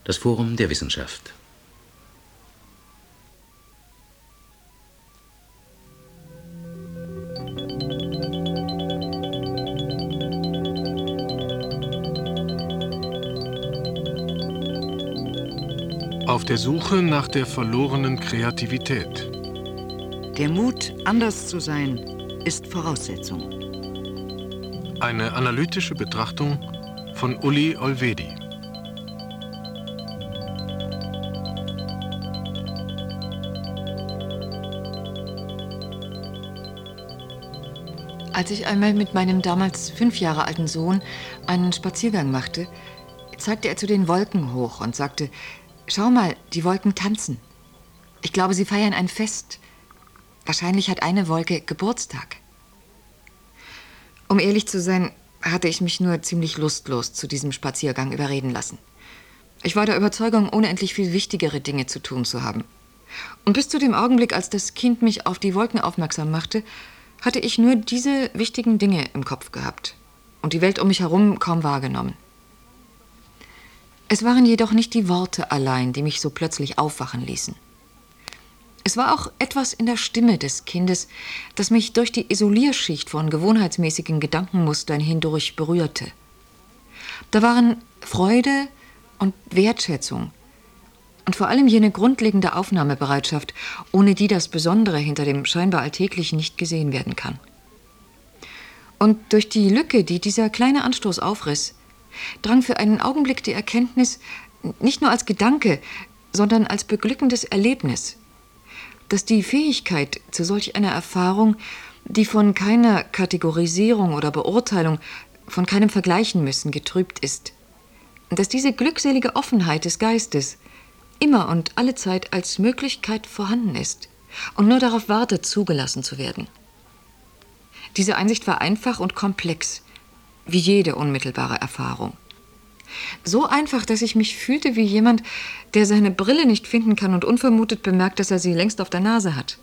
Das Forum der Wissenschaft. Auf der Suche nach der verlorenen Kreativität. Der Mut, anders zu sein, ist Voraussetzung. Eine analytische Betrachtung von Uli Olvedi. Als ich einmal mit meinem damals 5 Jahre alten Sohn einen Spaziergang machte, zeigte er zu den Wolken hoch und sagte: Schau mal, die Wolken tanzen. Ich glaube, sie feiern ein Fest. Wahrscheinlich hat eine Wolke Geburtstag. Um ehrlich zu sein, hatte ich mich nur ziemlich lustlos zu diesem Spaziergang überreden lassen. Ich war der Überzeugung, unendlich viel wichtigere Dinge zu tun zu haben. Und bis zu dem Augenblick, als das Kind mich auf die Wolken aufmerksam machte, hatte ich nur diese wichtigen Dinge im Kopf gehabt und die Welt um mich herum kaum wahrgenommen. Es waren jedoch nicht die Worte allein, die mich so plötzlich aufwachen ließen. Es war auch etwas in der Stimme des Kindes, das mich durch die Isolierschicht von gewohnheitsmäßigen Gedankenmustern hindurch berührte. Da waren Freude und Wertschätzung und vor allem jene grundlegende Aufnahmebereitschaft, ohne die das Besondere hinter dem scheinbar Alltäglichen nicht gesehen werden kann. Und durch die Lücke, die dieser kleine Anstoß aufriss, drang für einen Augenblick die Erkenntnis, nicht nur als Gedanke, sondern als beglückendes Erlebnis, dass die Fähigkeit zu solch einer Erfahrung, die von keiner Kategorisierung oder Beurteilung, von keinem Vergleichen müssen getrübt ist, dass diese glückselige Offenheit des Geistes immer und allezeit als Möglichkeit vorhanden ist und nur darauf wartet, zugelassen zu werden. Diese Einsicht war einfach und komplex, wie jede unmittelbare Erfahrung. So einfach, dass ich mich fühlte wie jemand, der seine Brille nicht finden kann und unvermutet bemerkt, dass er sie längst auf der Nase hat.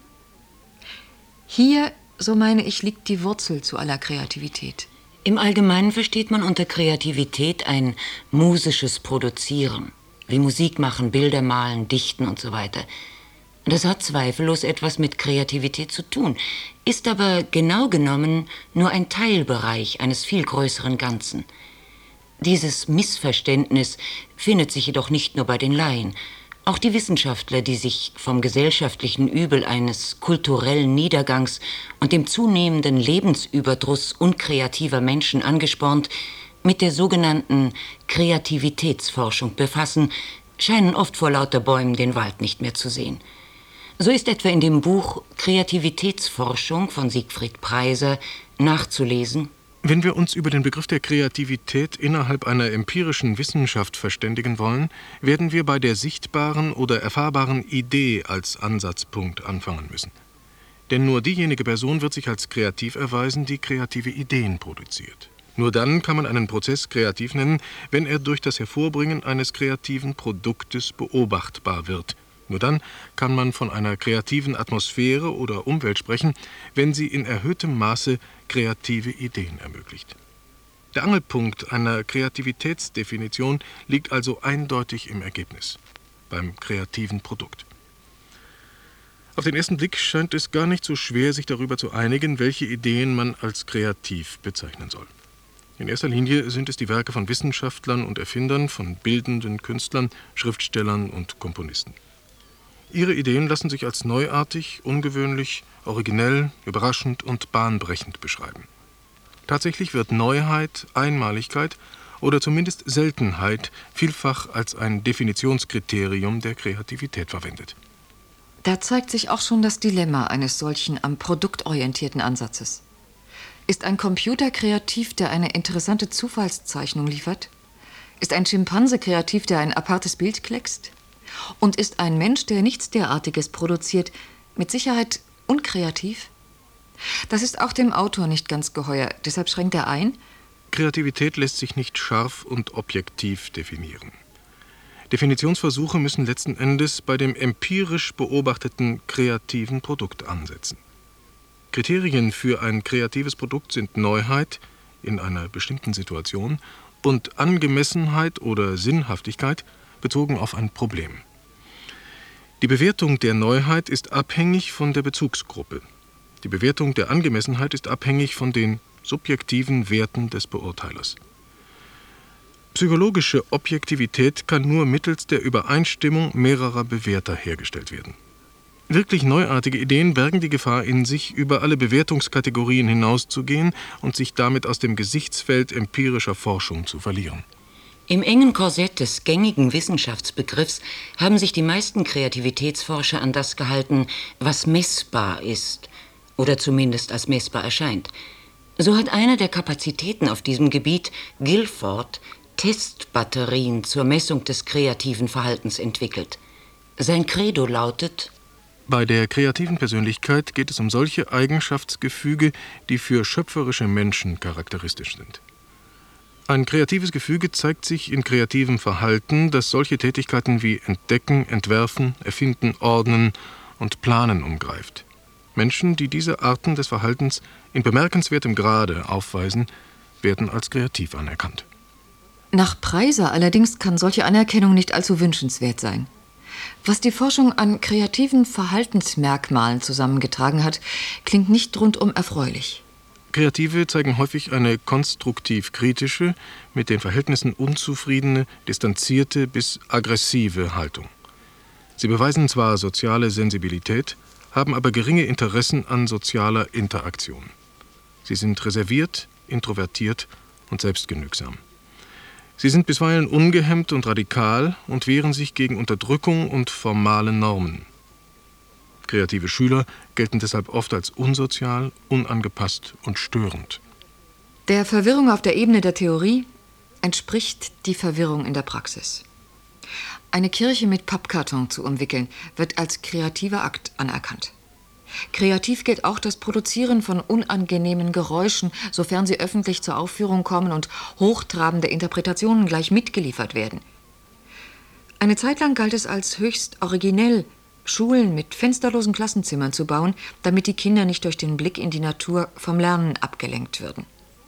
Hier, so meine ich, liegt die Wurzel zu aller Kreativität. Im Allgemeinen versteht man unter Kreativität ein musisches Produzieren, wie Musik machen, Bilder malen, dichten und so weiter. Das hat zweifellos etwas mit Kreativität zu tun, ist aber genau genommen nur ein Teilbereich eines viel größeren Ganzen. Dieses Missverständnis findet sich jedoch nicht nur bei den Laien. Auch die Wissenschaftler, die sich vom gesellschaftlichen Übel eines kulturellen Niedergangs und dem zunehmenden Lebensüberdruss unkreativer Menschen angespornt, mit der sogenannten Kreativitätsforschung befassen, scheinen oft vor lauter Bäumen den Wald nicht mehr zu sehen. So ist etwa in dem Buch Kreativitätsforschung von Siegfried Preiser nachzulesen: Wenn wir uns über den Begriff der Kreativität innerhalb einer empirischen Wissenschaft verständigen wollen, werden wir bei der sichtbaren oder erfahrbaren Idee als Ansatzpunkt anfangen müssen. Denn nur diejenige Person wird sich als kreativ erweisen, die kreative Ideen produziert. Nur dann kann man einen Prozess kreativ nennen, wenn er durch das Hervorbringen eines kreativen Produktes beobachtbar wird. Nur dann kann man von einer kreativen Atmosphäre oder Umwelt sprechen, wenn sie in erhöhtem Maße kreative Ideen ermöglicht. Der Angelpunkt einer Kreativitätsdefinition liegt also eindeutig im Ergebnis, beim kreativen Produkt. Auf den ersten Blick scheint es gar nicht so schwer, sich darüber zu einigen, welche Ideen man als kreativ bezeichnen soll. In erster Linie sind es die Werke von Wissenschaftlern und Erfindern, von bildenden Künstlern, Schriftstellern und Komponisten. Ihre Ideen lassen sich als neuartig, ungewöhnlich, originell, überraschend und bahnbrechend beschreiben. Tatsächlich wird Neuheit, Einmaligkeit oder zumindest Seltenheit vielfach als ein Definitionskriterium der Kreativität verwendet. Da zeigt sich auch schon das Dilemma eines solchen am Produkt orientierten Ansatzes. Ist ein Computer kreativ, der eine interessante Zufallszeichnung liefert? Ist ein Schimpanse kreativ, der ein apartes Bild kleckst? Und ist ein Mensch, der nichts derartiges produziert, mit Sicherheit unkreativ? Das ist auch dem Autor nicht ganz geheuer, deshalb schränkt er ein: Kreativität lässt sich nicht scharf und objektiv definieren. Definitionsversuche müssen letzten Endes bei dem empirisch beobachteten kreativen Produkt ansetzen. Kriterien für ein kreatives Produkt sind Neuheit in einer bestimmten Situation und Angemessenheit oder Sinnhaftigkeit bezogen auf ein Problem. Die Bewertung der Neuheit ist abhängig von der Bezugsgruppe. Die Bewertung der Angemessenheit ist abhängig von den subjektiven Werten des Beurteilers. Psychologische Objektivität kann nur mittels der Übereinstimmung mehrerer Bewerter hergestellt werden. Wirklich neuartige Ideen bergen die Gefahr in sich, über alle Bewertungskategorien hinauszugehen und sich damit aus dem Gesichtsfeld empirischer Forschung zu verlieren. Im engen Korsett des gängigen Wissenschaftsbegriffs haben sich die meisten Kreativitätsforscher an das gehalten, was messbar ist oder zumindest als messbar erscheint. So hat einer der Kapazitäten auf diesem Gebiet, Guilford, Testbatterien zur Messung des kreativen Verhaltens entwickelt. Sein Credo lautet: Bei der kreativen Persönlichkeit geht es um solche Eigenschaftsgefüge, die für schöpferische Menschen charakteristisch sind. Ein kreatives Gefüge zeigt sich in kreativem Verhalten, das solche Tätigkeiten wie Entdecken, Entwerfen, Erfinden, Ordnen und Planen umgreift. Menschen, die diese Arten des Verhaltens in bemerkenswertem Grade aufweisen, werden als kreativ anerkannt. Nach Preiser allerdings kann solche Anerkennung nicht allzu wünschenswert sein. Was die Forschung an kreativen Verhaltensmerkmalen zusammengetragen hat, klingt nicht rundum erfreulich. Kreative zeigen häufig eine konstruktiv-kritische, mit den Verhältnissen unzufriedene, distanzierte bis aggressive Haltung. Sie beweisen zwar soziale Sensibilität, haben aber geringe Interessen an sozialer Interaktion. Sie sind reserviert, introvertiert und selbstgenügsam. Sie sind bisweilen ungehemmt und radikal und wehren sich gegen Unterdrückung und formale Normen. Kreative Schüler gelten deshalb oft als unsozial, unangepasst und störend. Der Verwirrung auf der Ebene der Theorie entspricht die Verwirrung in der Praxis. Eine Kirche mit Pappkarton zu umwickeln, wird als kreativer Akt anerkannt. Kreativ gilt auch das Produzieren von unangenehmen Geräuschen, sofern sie öffentlich zur Aufführung kommen und hochtrabende Interpretationen gleich mitgeliefert werden. Eine Zeit lang galt es als höchst originell, Schulen mit fensterlosen Klassenzimmern zu bauen, damit die Kinder nicht durch den Blick in die Natur vom Lernen abgelenkt würden.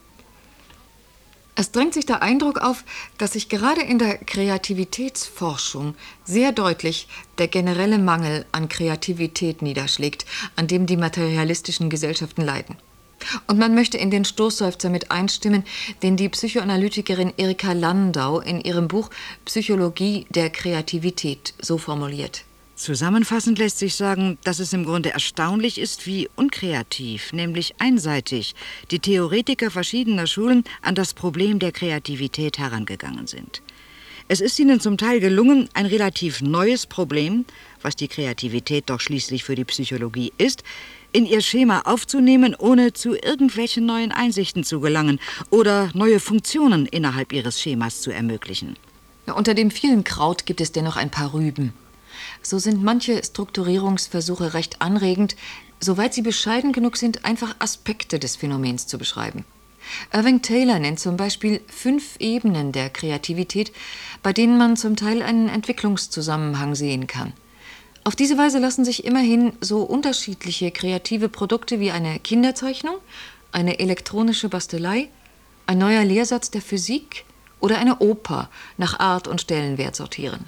Es drängt sich der Eindruck auf, dass sich gerade in der Kreativitätsforschung sehr deutlich der generelle Mangel an Kreativität niederschlägt, an dem die materialistischen Gesellschaften leiden. Und man möchte in den Stoßseufzer mit einstimmen, den die Psychoanalytikerin Erika Landau in ihrem Buch Psychologie der Kreativität so formuliert. Zusammenfassend lässt sich sagen, dass es im Grunde erstaunlich ist, wie unkreativ, nämlich einseitig, die Theoretiker verschiedener Schulen an das Problem der Kreativität herangegangen sind. Es ist ihnen zum Teil gelungen, ein relativ neues Problem, was die Kreativität doch schließlich für die Psychologie ist, in ihr Schema aufzunehmen, ohne zu irgendwelchen neuen Einsichten zu gelangen oder neue Funktionen innerhalb ihres Schemas zu ermöglichen. Ja, unter dem vielen Kraut gibt es dennoch ein paar Rüben. So sind manche Strukturierungsversuche recht anregend, soweit sie bescheiden genug sind, einfach Aspekte des Phänomens zu beschreiben. Irving Taylor nennt zum Beispiel 5 Ebenen der Kreativität, bei denen man zum Teil einen Entwicklungszusammenhang sehen kann. Auf diese Weise lassen sich immerhin so unterschiedliche kreative Produkte wie eine Kinderzeichnung, eine elektronische Bastelei, ein neuer Lehrsatz der Physik oder eine Oper nach Art und Stellenwert sortieren.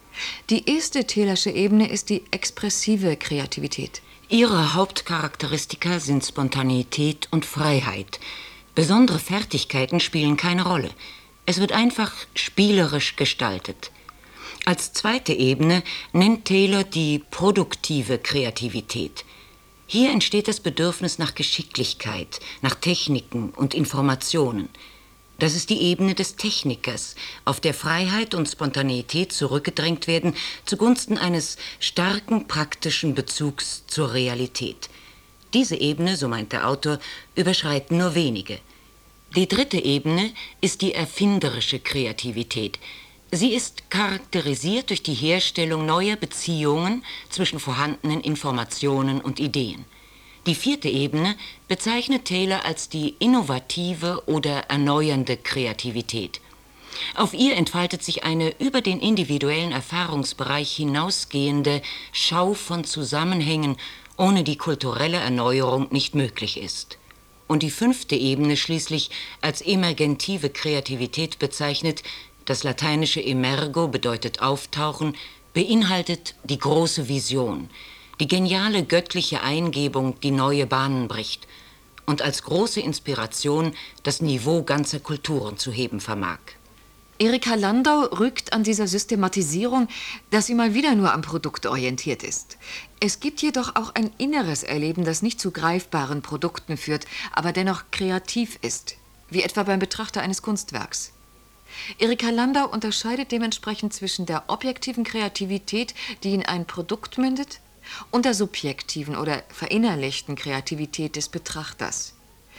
Die erste Taylorsche Ebene ist die expressive Kreativität. Ihre Hauptcharakteristika sind Spontaneität und Freiheit. Besondere Fertigkeiten spielen keine Rolle. Es wird einfach spielerisch gestaltet. Als zweite Ebene nennt Taylor die produktive Kreativität. Hier entsteht das Bedürfnis nach Geschicklichkeit, nach Techniken und Informationen. Das ist die Ebene des Technikers, auf der Freiheit und Spontaneität zurückgedrängt werden zugunsten eines starken praktischen Bezugs zur Realität. Diese Ebene, so meint der Autor, überschreiten nur wenige. Die dritte Ebene ist die erfinderische Kreativität. Sie ist charakterisiert durch die Herstellung neuer Beziehungen zwischen vorhandenen Informationen und Ideen. Die vierte Ebene bezeichnet Taylor als die innovative oder erneuernde Kreativität. Auf ihr entfaltet sich eine über den individuellen Erfahrungsbereich hinausgehende Schau von Zusammenhängen, ohne die kulturelle Erneuerung nicht möglich ist. Und die fünfte Ebene schließlich als emergentive Kreativität bezeichnet, Das lateinische emergo bedeutet auftauchen, beinhaltet die große Vision, die geniale göttliche Eingebung, die neue Bahnen bricht und als große Inspiration das Niveau ganzer Kulturen zu heben vermag. Erika Landau rügt an dieser Systematisierung, dass sie mal wieder nur am Produkt orientiert ist. Es gibt jedoch auch ein inneres Erleben, das nicht zu greifbaren Produkten führt, aber dennoch kreativ ist, wie etwa beim Betrachter eines Kunstwerks. Erika Landau unterscheidet dementsprechend zwischen der objektiven Kreativität, die in ein Produkt mündet, und der subjektiven oder verinnerlichten Kreativität des Betrachters.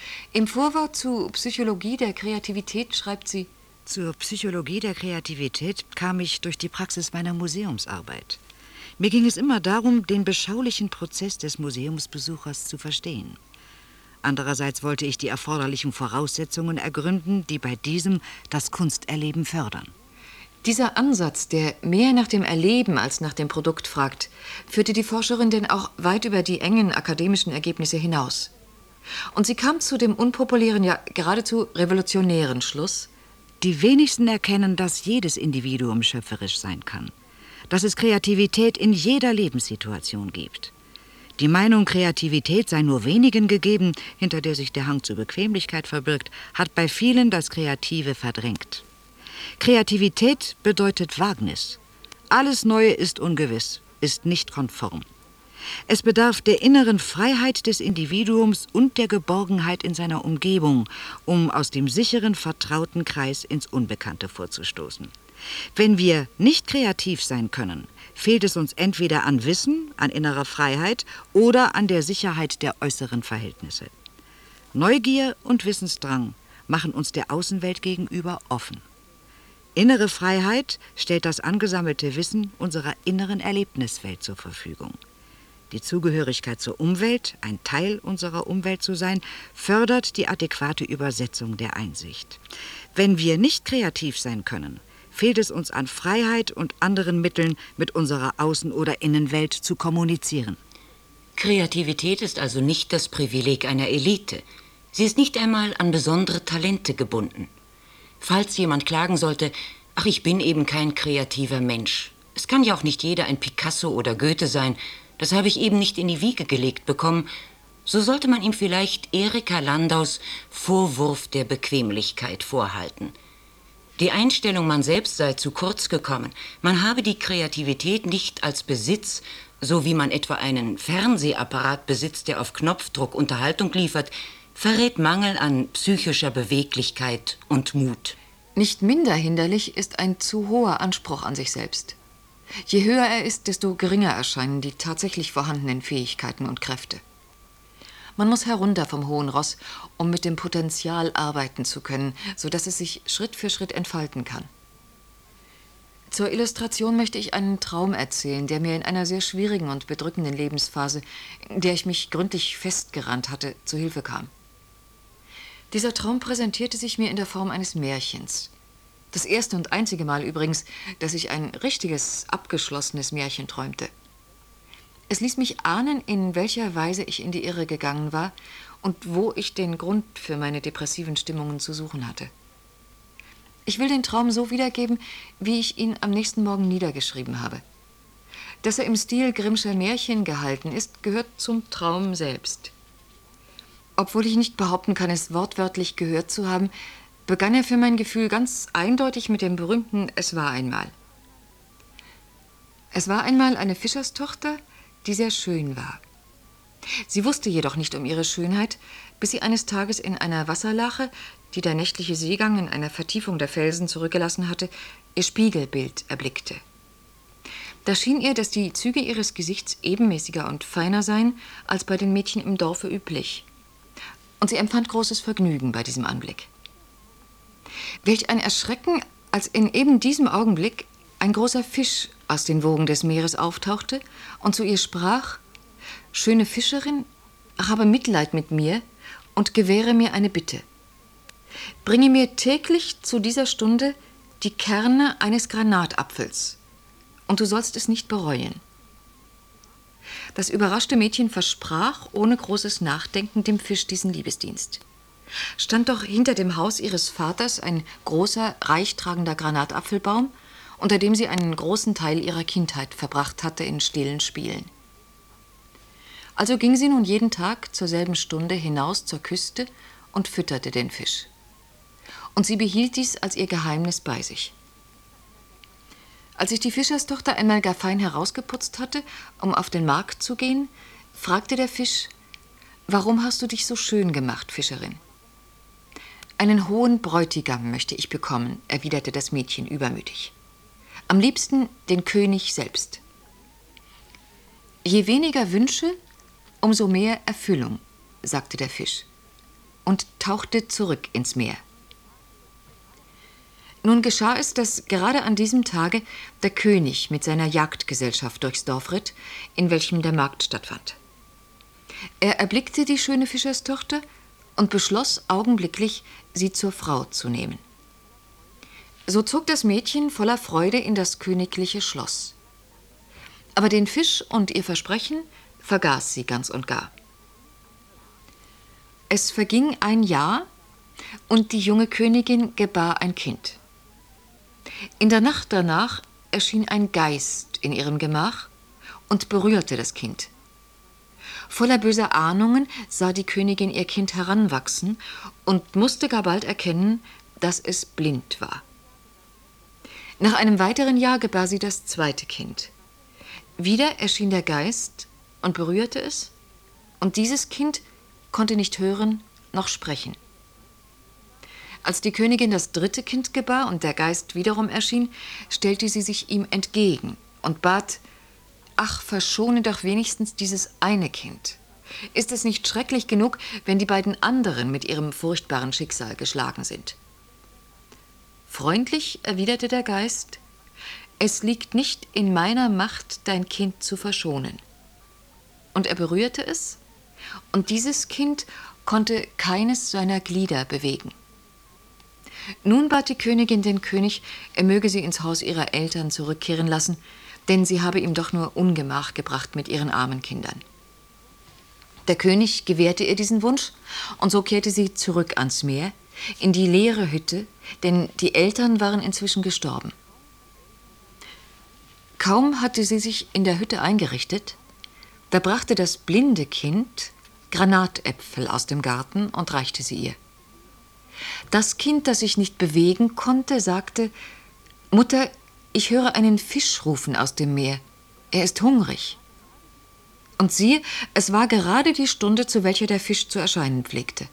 Im Vorwort zu Psychologie der Kreativität schreibt sie: Zur Psychologie der Kreativität kam ich durch die Praxis meiner Museumsarbeit. Mir ging es immer darum, den beschaulichen Prozess des Museumsbesuchers zu verstehen. Andererseits wollte ich die erforderlichen Voraussetzungen ergründen, die bei diesem das Kunsterleben fördern. Dieser Ansatz, der mehr nach dem Erleben als nach dem Produkt fragt, führte die Forscherin denn auch weit über die engen akademischen Ergebnisse hinaus. Und sie kam zu dem unpopulären, ja geradezu revolutionären Schluss: Die wenigsten erkennen, dass jedes Individuum schöpferisch sein kann, dass es Kreativität in jeder Lebenssituation gibt. Die Meinung, Kreativität sei nur wenigen gegeben, hinter der sich der Hang zur Bequemlichkeit verbirgt, hat bei vielen das Kreative verdrängt. Kreativität bedeutet Wagnis. Alles Neue ist ungewiss, ist nicht konform. Es bedarf der inneren Freiheit des Individuums und der Geborgenheit in seiner Umgebung, um aus dem sicheren, vertrauten Kreis ins Unbekannte vorzustoßen. Wenn wir nicht kreativ sein können, fehlt es uns entweder an Wissen, an innerer Freiheit oder an der Sicherheit der äußeren Verhältnisse. Neugier und Wissensdrang machen uns der Außenwelt gegenüber offen. Innere Freiheit stellt das angesammelte Wissen unserer inneren Erlebniswelt zur Verfügung. Die Zugehörigkeit zur Umwelt, ein Teil unserer Umwelt zu sein, fördert die adäquate Übersetzung der Einsicht. Wenn wir nicht kreativ sein können, fehlt es uns an Freiheit und anderen Mitteln, mit unserer Außen- oder Innenwelt zu kommunizieren. Kreativität ist also nicht das Privileg einer Elite. Sie ist nicht einmal an besondere Talente gebunden. Falls jemand klagen sollte, ach, ich bin eben kein kreativer Mensch. Es kann ja auch nicht jeder ein Picasso oder Goethe sein, das habe ich eben nicht in die Wiege gelegt bekommen, so sollte man ihm vielleicht Erika Landaus Vorwurf der Bequemlichkeit vorhalten. Die Einstellung, man selbst sei zu kurz gekommen, man habe die Kreativität nicht als Besitz, so wie man etwa einen Fernsehapparat besitzt, der auf Knopfdruck Unterhaltung liefert, verrät Mangel an psychischer Beweglichkeit und Mut. Nicht minder hinderlich ist ein zu hoher Anspruch an sich selbst. Je höher er ist, desto geringer erscheinen die tatsächlich vorhandenen Fähigkeiten und Kräfte. Man muss herunter vom hohen Ross, um mit dem Potenzial arbeiten zu können, sodass es sich Schritt für Schritt entfalten kann. Zur Illustration möchte ich einen Traum erzählen, der mir in einer sehr schwierigen und bedrückenden Lebensphase, in der ich mich gründlich festgerannt hatte, zu Hilfe kam. Dieser Traum präsentierte sich mir in der Form eines Märchens. Das erste und einzige Mal übrigens, dass ich ein richtiges, abgeschlossenes Märchen träumte. Es ließ mich ahnen, in welcher Weise ich in die Irre gegangen war und wo ich den Grund für meine depressiven Stimmungen zu suchen hatte. Ich will den Traum so wiedergeben, wie ich ihn am nächsten Morgen niedergeschrieben habe. Dass er im Stil Grimmscher Märchen gehalten ist, gehört zum Traum selbst. Obwohl ich nicht behaupten kann, es wortwörtlich gehört zu haben, begann er für mein Gefühl ganz eindeutig mit dem berühmten »Es war einmal«. Es war einmal eine Fischerstochter, die sehr schön war. Sie wusste jedoch nicht um ihre Schönheit, bis sie eines Tages in einer Wasserlache, die der nächtliche Seegang in einer Vertiefung der Felsen zurückgelassen hatte, ihr Spiegelbild erblickte. Da schien ihr, dass die Züge ihres Gesichts ebenmäßiger und feiner seien als bei den Mädchen im Dorfe üblich. Und sie empfand großes Vergnügen bei diesem Anblick. Welch ein Erschrecken, als in eben diesem Augenblick ein großer Fisch aus den Wogen des Meeres auftauchte und zu ihr sprach: »Schöne Fischerin, habe Mitleid mit mir und gewähre mir eine Bitte. Bringe mir täglich zu dieser Stunde die Kerne eines Granatapfels, und du sollst es nicht bereuen.« Das überraschte Mädchen versprach ohne großes Nachdenken dem Fisch diesen Liebesdienst. stand doch hinter dem Haus ihres Vaters ein großer, reichtragender Granatapfelbaum, unter dem sie einen großen Teil ihrer Kindheit verbracht hatte in stillen Spielen. Also ging sie nun jeden Tag zur selben Stunde hinaus zur Küste und fütterte den Fisch. Und sie behielt dies als ihr Geheimnis bei sich. Als sich die Fischerstochter einmal gar fein herausgeputzt hatte, um auf den Markt zu gehen, fragte der Fisch: »Warum hast du dich so schön gemacht, Fischerin?« »Einen hohen Bräutigam möchte ich bekommen«, erwiderte das Mädchen übermütig. »Am liebsten den König selbst.« »Je weniger Wünsche, umso mehr Erfüllung«, sagte der Fisch und tauchte zurück ins Meer. Nun geschah es, dass gerade an diesem Tage der König mit seiner Jagdgesellschaft durchs Dorf ritt, in welchem der Markt stattfand. Er erblickte die schöne Fischerstochter und beschloss augenblicklich, sie zur Frau zu nehmen. So zog das Mädchen voller Freude in das königliche Schloss. Aber den Fisch und ihr Versprechen vergaß sie ganz und gar. Es verging ein Jahr und die junge Königin gebar ein Kind. In der Nacht danach erschien ein Geist in ihrem Gemach und berührte das Kind. Voller böser Ahnungen sah die Königin ihr Kind heranwachsen und musste gar bald erkennen, dass es blind war. Nach einem weiteren Jahr gebar sie das zweite Kind. Wieder erschien der Geist und berührte es, und dieses Kind konnte nicht hören noch sprechen. Als die Königin das dritte Kind gebar und der Geist wiederum erschien, stellte sie sich ihm entgegen und bat: »Ach, verschone doch wenigstens dieses eine Kind. Ist es nicht schrecklich genug, wenn die beiden anderen mit ihrem furchtbaren Schicksal geschlagen sind?« Freundlich erwiderte der Geist: »Es liegt nicht in meiner Macht, dein Kind zu verschonen.« Und er berührte es, und dieses Kind konnte keines seiner Glieder bewegen. Nun bat die Königin den König, er möge sie ins Haus ihrer Eltern zurückkehren lassen, denn sie habe ihm doch nur Ungemach gebracht mit ihren armen Kindern. Der König gewährte ihr diesen Wunsch, und so kehrte sie zurück ans Meer, in die leere Hütte, denn die Eltern waren inzwischen gestorben. Kaum hatte sie sich in der Hütte eingerichtet, da brachte das blinde Kind Granatäpfel aus dem Garten und reichte sie ihr. Das Kind, das sich nicht bewegen konnte, sagte: »Mutter, ich höre einen Fisch rufen aus dem Meer. Er ist hungrig.« Und siehe, es war gerade die Stunde, zu welcher der Fisch zu erscheinen pflegte.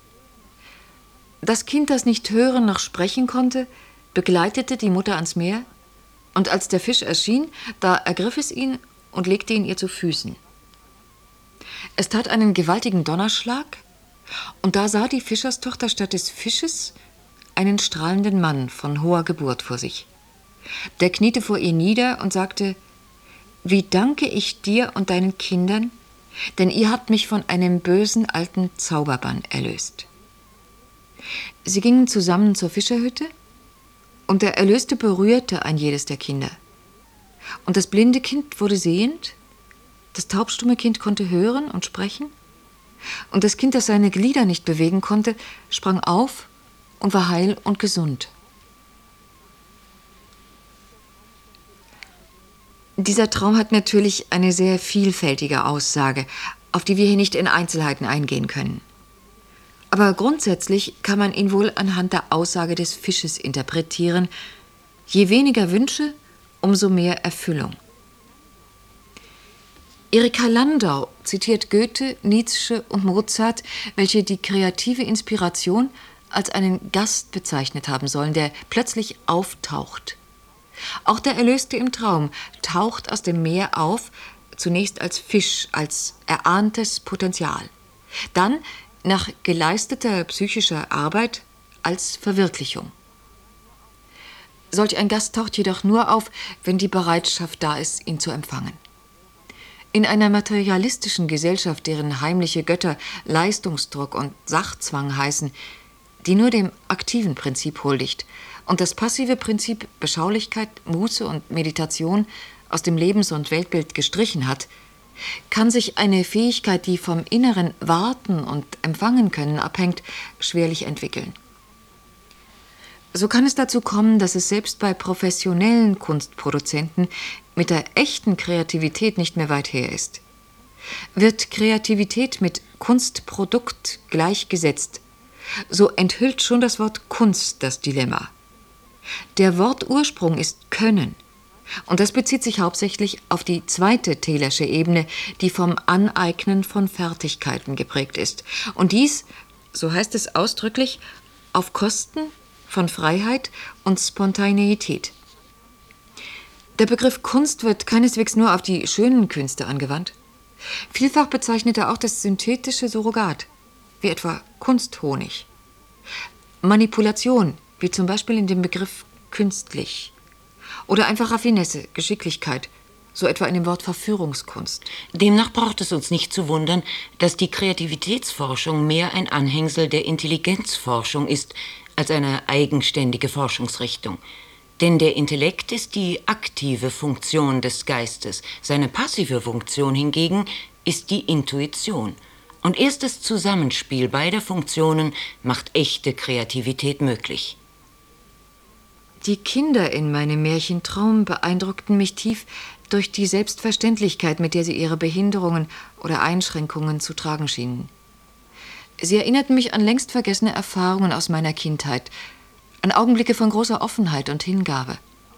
Das Kind, das nicht hören noch sprechen konnte, begleitete die Mutter ans Meer, und als der Fisch erschien, da ergriff es ihn und legte ihn ihr zu Füßen. Es tat einen gewaltigen Donnerschlag, und da sah die Fischerstochter statt des Fisches einen strahlenden Mann von hoher Geburt vor sich. Der kniete vor ihr nieder und sagte: »Wie danke ich dir und deinen Kindern, denn ihr habt mich von einem bösen alten Zauberbann erlöst.« Sie gingen zusammen zur Fischerhütte, und der Erlöste berührte ein jedes der Kinder. Und das blinde Kind wurde sehend, das taubstumme Kind konnte hören und sprechen, und das Kind, das seine Glieder nicht bewegen konnte, sprang auf und war heil und gesund. Dieser Traum hat natürlich eine sehr vielfältige Aussage, auf die wir hier nicht in Einzelheiten eingehen können. Aber grundsätzlich kann man ihn wohl anhand der Aussage des Fisches interpretieren: Je weniger Wünsche, umso mehr Erfüllung. Erika Landau zitiert Goethe, Nietzsche und Mozart, welche die kreative Inspiration als einen Gast bezeichnet haben sollen, der plötzlich auftaucht. Auch der Erlöste im Traum taucht aus dem Meer auf, zunächst als Fisch, als erahntes Potenzial. Dann, nach geleisteter psychischer Arbeit, als Verwirklichung. Solch ein Gast taucht jedoch nur auf, wenn die Bereitschaft da ist, ihn zu empfangen. In einer materialistischen Gesellschaft, deren heimliche Götter Leistungsdruck und Sachzwang heißen, die nur dem aktiven Prinzip huldigt und das passive Prinzip Beschaulichkeit, Muße und Meditation aus dem Lebens- und Weltbild gestrichen hat, kann sich eine Fähigkeit, die vom inneren Warten und Empfangen können abhängt, schwerlich entwickeln. So kann es dazu kommen, dass es selbst bei professionellen Kunstproduzenten mit der echten Kreativität nicht mehr weit her ist. Wird Kreativität mit Kunstprodukt gleichgesetzt, so enthüllt schon das Wort Kunst das Dilemma. Der Wortursprung ist Können. Und das bezieht sich hauptsächlich auf die zweite Taylorsche Ebene, die vom Aneignen von Fertigkeiten geprägt ist. Und dies, so heißt es ausdrücklich, auf Kosten von Freiheit und Spontaneität. Der Begriff Kunst wird keineswegs nur auf die schönen Künste angewandt. Vielfach bezeichnet er auch das synthetische Surrogat, wie etwa Kunsthonig. Manipulation, wie zum Beispiel in dem Begriff künstlich. Oder einfach Raffinesse, Geschicklichkeit, so etwa in dem Wort Verführungskunst. Demnach braucht es uns nicht zu wundern, dass die Kreativitätsforschung mehr ein Anhängsel der Intelligenzforschung ist, als eine eigenständige Forschungsrichtung. Denn der Intellekt ist die aktive Funktion des Geistes. Seine passive Funktion hingegen ist die Intuition. Und erst das Zusammenspiel beider Funktionen macht echte Kreativität möglich. Die Kinder in meinem Märchentraum beeindruckten mich tief durch die Selbstverständlichkeit, mit der sie ihre Behinderungen oder Einschränkungen zu tragen schienen. Sie erinnerten mich an längst vergessene Erfahrungen aus meiner Kindheit, an Augenblicke von großer Offenheit und Hingabe.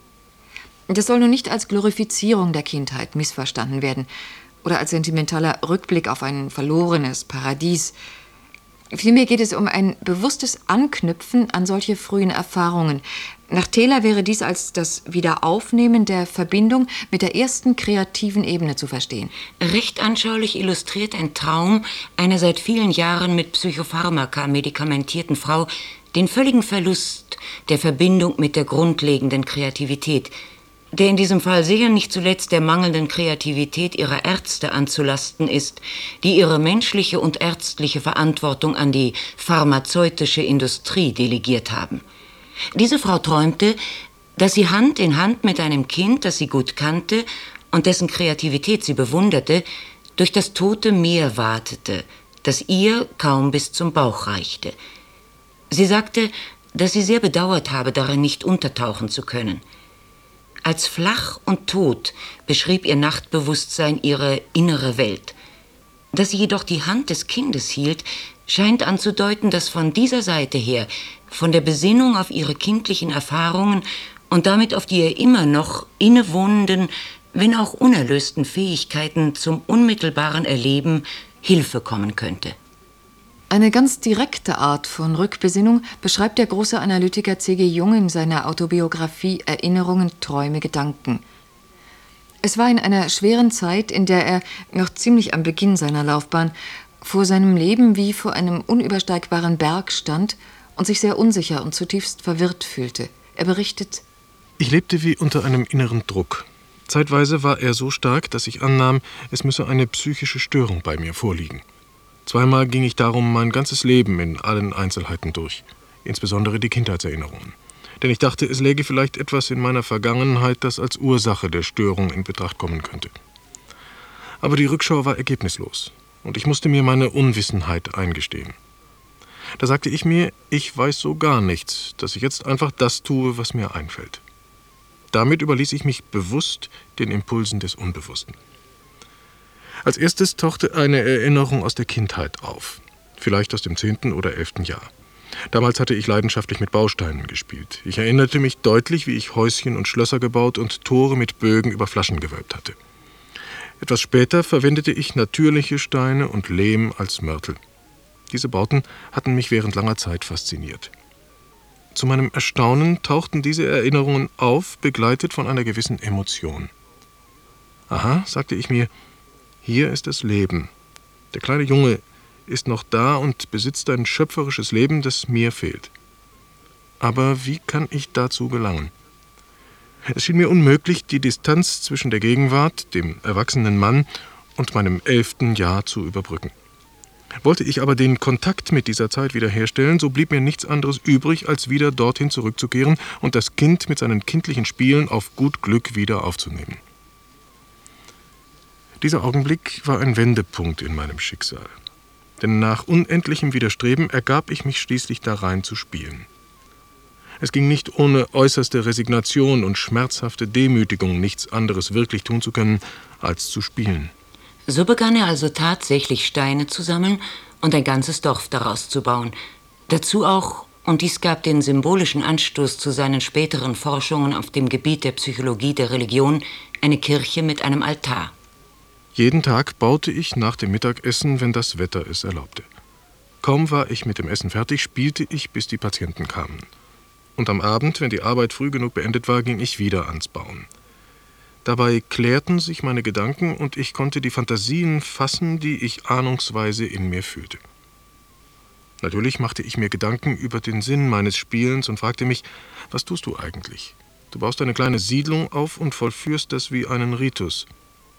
Das soll nun nicht als Glorifizierung der Kindheit missverstanden werden oder als sentimentaler Rückblick auf ein verlorenes Paradies. Vielmehr geht es um ein bewusstes Anknüpfen an solche frühen Erfahrungen. Nach Taylor wäre dies als das Wiederaufnehmen der Verbindung mit der ersten kreativen Ebene zu verstehen. Recht anschaulich illustriert ein Traum einer seit vielen Jahren mit Psychopharmaka medikamentierten Frau den völligen Verlust der Verbindung mit der grundlegenden Kreativität, der in diesem Fall sicher nicht zuletzt der mangelnden Kreativität ihrer Ärzte anzulasten ist, die ihre menschliche und ärztliche Verantwortung an die pharmazeutische Industrie delegiert haben. Diese Frau träumte, dass sie Hand in Hand mit einem Kind, das sie gut kannte und dessen Kreativität sie bewunderte, durch das tote Meer watete, das ihr kaum bis zum Bauch reichte. Sie sagte, dass sie sehr bedauert habe, darin nicht untertauchen zu können. Als flach und tot beschrieb ihr Nachtbewusstsein ihre innere Welt. Dass sie jedoch die Hand des Kindes hielt, scheint anzudeuten, dass von dieser Seite her, von der Besinnung auf ihre kindlichen Erfahrungen und damit auf die ihr immer noch innewohnenden, wenn auch unerlösten Fähigkeiten zum unmittelbaren Erleben Hilfe kommen könnte. Eine ganz direkte Art von Rückbesinnung beschreibt der große Analytiker C.G. Jung in seiner Autobiografie Erinnerungen, Träume, Gedanken. Es war in einer schweren Zeit, in der er, noch ziemlich am Beginn seiner Laufbahn, vor seinem Leben wie vor einem unübersteigbaren Berg stand und sich sehr unsicher und zutiefst verwirrt fühlte. Er berichtet: Ich lebte wie unter einem inneren Druck. Zeitweise war er so stark, dass ich annahm, es müsse eine psychische Störung bei mir vorliegen. Zweimal ging ich darum mein ganzes Leben in allen Einzelheiten durch, insbesondere die Kindheitserinnerungen. Denn ich dachte, es läge vielleicht etwas in meiner Vergangenheit, das als Ursache der Störung in Betracht kommen könnte. Aber die Rückschau war ergebnislos und ich musste mir meine Unwissenheit eingestehen. Da sagte ich mir, ich weiß so gar nichts, dass ich jetzt einfach das tue, was mir einfällt. Damit überließ ich mich bewusst den Impulsen des Unbewussten. Als erstes tauchte eine Erinnerung aus der Kindheit auf, vielleicht aus dem 10. oder 11. Jahr. Damals hatte ich leidenschaftlich mit Bausteinen gespielt. Ich erinnerte mich deutlich, wie ich Häuschen und Schlösser gebaut und Tore mit Bögen über Flaschen gewölbt hatte. Etwas später verwendete ich natürliche Steine und Lehm als Mörtel. Diese Bauten hatten mich während langer Zeit fasziniert. Zu meinem Erstaunen tauchten diese Erinnerungen auf, begleitet von einer gewissen Emotion. Aha, sagte ich mir, hier ist das Leben. Der kleine Junge ist noch da und besitzt ein schöpferisches Leben, das mir fehlt. Aber wie kann ich dazu gelangen? Es schien mir unmöglich, die Distanz zwischen der Gegenwart, dem erwachsenen Mann und meinem 11. Jahr zu überbrücken. Wollte ich aber den Kontakt mit dieser Zeit wiederherstellen, so blieb mir nichts anderes übrig, als wieder dorthin zurückzukehren und das Kind mit seinen kindlichen Spielen auf gut Glück wieder aufzunehmen. Dieser Augenblick war ein Wendepunkt in meinem Schicksal. Denn nach unendlichem Widerstreben ergab ich mich schließlich darein zu spielen. Es ging nicht ohne äußerste Resignation und schmerzhafte Demütigung, nichts anderes wirklich tun zu können, als zu spielen. So begann er also tatsächlich Steine zu sammeln und ein ganzes Dorf daraus zu bauen. Dazu auch, und dies gab den symbolischen Anstoß zu seinen späteren Forschungen auf dem Gebiet der Psychologie der Religion, eine Kirche mit einem Altar. Jeden Tag baute ich nach dem Mittagessen, wenn das Wetter es erlaubte. Kaum war ich mit dem Essen fertig, spielte ich, bis die Patienten kamen. Und am Abend, wenn die Arbeit früh genug beendet war, ging ich wieder ans Bauen. Dabei klärten sich meine Gedanken und ich konnte die Fantasien fassen, die ich ahnungsweise in mir fühlte. Natürlich machte ich mir Gedanken über den Sinn meines Spielens und fragte mich, was tust du eigentlich? Du baust eine kleine Siedlung auf und vollführst das wie einen Ritus.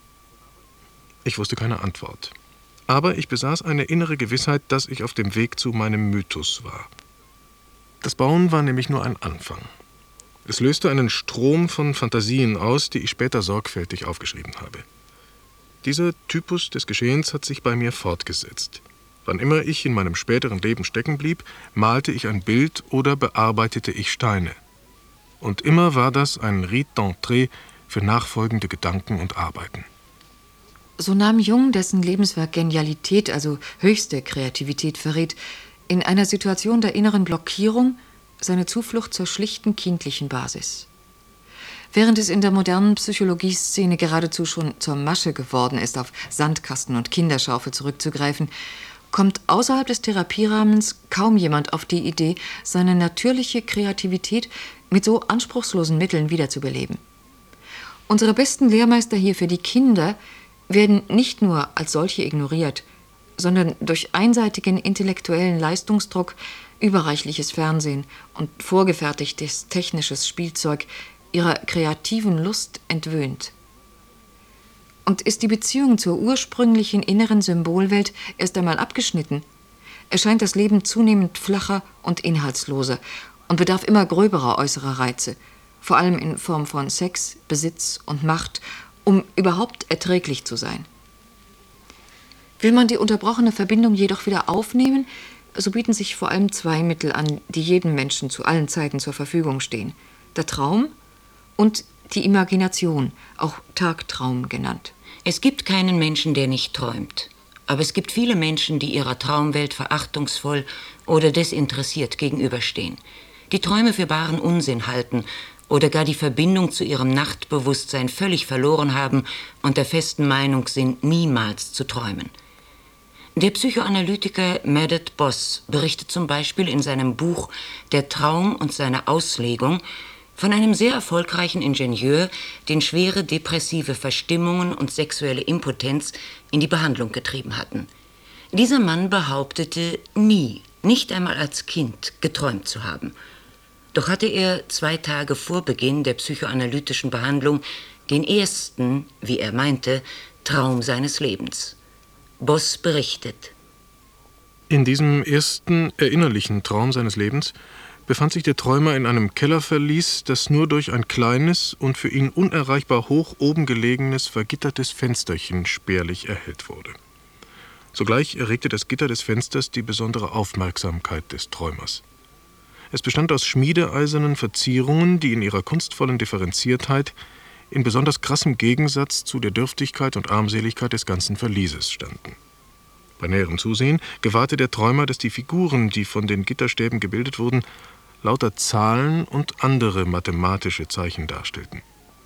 Ich wusste keine Antwort. Aber ich besaß eine innere Gewissheit, dass ich auf dem Weg zu meinem Mythos war. Das Bauen war nämlich nur ein Anfang. Es löste einen Strom von Fantasien aus, die ich später sorgfältig aufgeschrieben habe. Dieser Typus des Geschehens hat sich bei mir fortgesetzt. Wann immer ich in meinem späteren Leben stecken blieb, malte ich ein Bild oder bearbeitete ich Steine. Und immer war das ein Rite d'entrée für nachfolgende Gedanken und Arbeiten. So nahm Jung, dessen Lebenswerk Genialität, also höchste Kreativität verrät, in einer Situation der inneren Blockierung seine Zuflucht zur schlichten kindlichen Basis. Während es in der modernen Psychologieszene geradezu schon zur Masche geworden ist, auf Sandkasten und Kinderschaufel zurückzugreifen, kommt außerhalb des Therapierahmens kaum jemand auf die Idee, seine natürliche Kreativität mit so anspruchslosen Mitteln wiederzubeleben. Unsere besten Lehrmeister hier für die Kinder werden nicht nur als solche ignoriert, sondern durch einseitigen intellektuellen Leistungsdruck, überreichliches Fernsehen und vorgefertigtes technisches Spielzeug ihrer kreativen Lust entwöhnt. Und ist die Beziehung zur ursprünglichen inneren Symbolwelt erst einmal abgeschnitten, erscheint das Leben zunehmend flacher und inhaltsloser und bedarf immer gröberer äußerer Reize, vor allem in Form von Sex, Besitz und Macht, um überhaupt erträglich zu sein. Will man die unterbrochene Verbindung jedoch wieder aufnehmen, so bieten sich vor allem zwei Mittel an, die jedem Menschen zu allen Zeiten zur Verfügung stehen: der Traum und die Imagination, auch Tagtraum genannt. Es gibt keinen Menschen, der nicht träumt. Aber es gibt viele Menschen, die ihrer Traumwelt verachtungsvoll oder desinteressiert gegenüberstehen, die Träume für baren Unsinn halten oder gar die Verbindung zu ihrem Nachtbewusstsein völlig verloren haben und der festen Meinung sind, niemals zu träumen. Der Psychoanalytiker Meredith Boss berichtet zum Beispiel in seinem Buch »Der Traum und seine Auslegung« von einem sehr erfolgreichen Ingenieur, den schwere depressive Verstimmungen und sexuelle Impotenz in die Behandlung getrieben hatten. Dieser Mann behauptete nie, nicht einmal als Kind, geträumt zu haben. Doch hatte er 2 Tage vor Beginn der psychoanalytischen Behandlung den ersten, wie er meinte, Traum seines Lebens. Boss berichtet: In diesem ersten erinnerlichen Traum seines Lebens befand sich der Träumer in einem Kellerverlies, das nur durch ein kleines und für ihn unerreichbar hoch oben gelegenes, vergittertes Fensterchen spärlich erhellt wurde. Sogleich erregte das Gitter des Fensters die besondere Aufmerksamkeit des Träumers. Es bestand aus schmiedeeisernen Verzierungen, die in ihrer kunstvollen Differenziertheit in besonders krassem Gegensatz zu der Dürftigkeit und Armseligkeit des ganzen Verlieses standen. Bei näherem Zusehen gewahrte der Träumer, dass die Figuren, die von den Gitterstäben gebildet wurden, lauter Zahlen und andere mathematische Zeichen darstellten.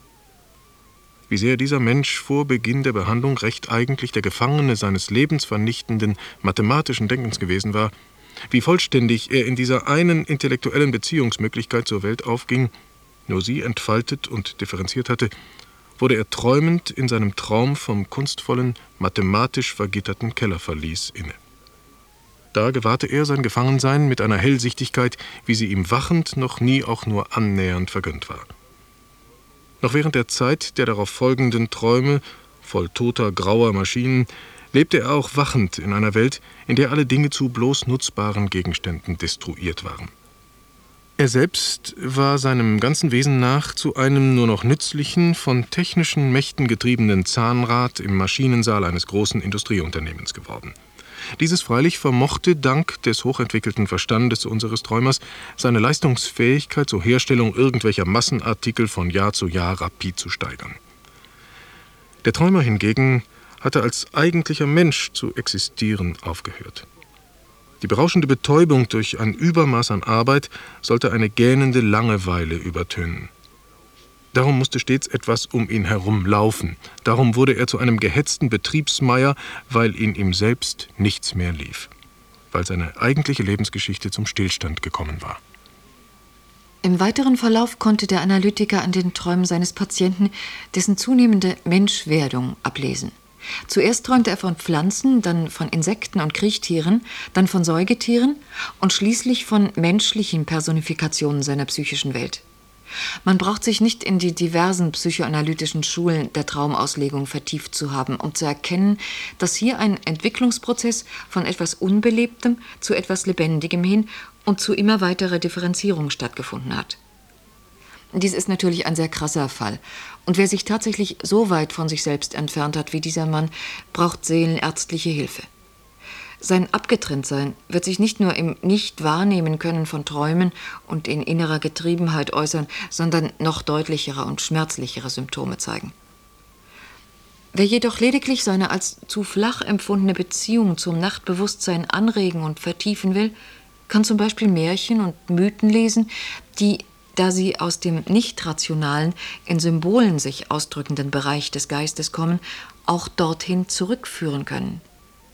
Wie sehr dieser Mensch vor Beginn der Behandlung recht eigentlich der Gefangene seines lebensvernichtenden mathematischen Denkens gewesen war, wie vollständig er in dieser einen intellektuellen Beziehungsmöglichkeit zur Welt aufging, nur sie entfaltet und differenziert hatte, wurde er träumend in seinem Traum vom kunstvollen, mathematisch vergitterten Kellerverlies inne. Da gewahrte er sein Gefangensein mit einer Hellsichtigkeit, wie sie ihm wachend noch nie auch nur annähernd vergönnt war. Noch während der Zeit der darauf folgenden Träume, voll toter, grauer Maschinen, lebte er auch wachend in einer Welt, in der alle Dinge zu bloß nutzbaren Gegenständen destruiert waren. Er selbst war seinem ganzen Wesen nach zu einem nur noch nützlichen, von technischen Mächten getriebenen Zahnrad im Maschinensaal eines großen Industrieunternehmens geworden. Dieses freilich vermochte dank des hochentwickelten Verstandes unseres Träumers seine Leistungsfähigkeit zur Herstellung irgendwelcher Massenartikel von Jahr zu Jahr rapid zu steigern. Der Träumer hingegen hatte als eigentlicher Mensch zu existieren aufgehört. Die berauschende Betäubung durch ein Übermaß an Arbeit sollte eine gähnende Langeweile übertönen. Darum musste stets etwas um ihn herum laufen. Darum wurde er zu einem gehetzten Betriebsmeier, weil in ihm selbst nichts mehr lief. Weil seine eigentliche Lebensgeschichte zum Stillstand gekommen war. Im weiteren Verlauf konnte der Analytiker an den Träumen seines Patienten dessen zunehmende Menschwerdung ablesen. Zuerst träumte er von Pflanzen, dann von Insekten und Kriechtieren, dann von Säugetieren und schließlich von menschlichen Personifikationen seiner psychischen Welt. Man braucht sich nicht in die diversen psychoanalytischen Schulen der Traumauslegung vertieft zu haben, um zu erkennen, dass hier ein Entwicklungsprozess von etwas Unbelebtem zu etwas Lebendigem hin und zu immer weiterer Differenzierung stattgefunden hat. Dies ist natürlich ein sehr krasser Fall. Und wer sich tatsächlich so weit von sich selbst entfernt hat wie dieser Mann, braucht seelenärztliche Hilfe. Sein Abgetrenntsein wird sich nicht nur im Nicht-Wahrnehmen-Können von Träumen und in innerer Getriebenheit äußern, sondern noch deutlichere und schmerzlichere Symptome zeigen. Wer jedoch lediglich seine als zu flach empfundene Beziehung zum Nachtbewusstsein anregen und vertiefen will, kann zum Beispiel Märchen und Mythen lesen, die, da sie aus dem nicht-rationalen, in Symbolen sich ausdrückenden Bereich des Geistes kommen, auch dorthin zurückführen können.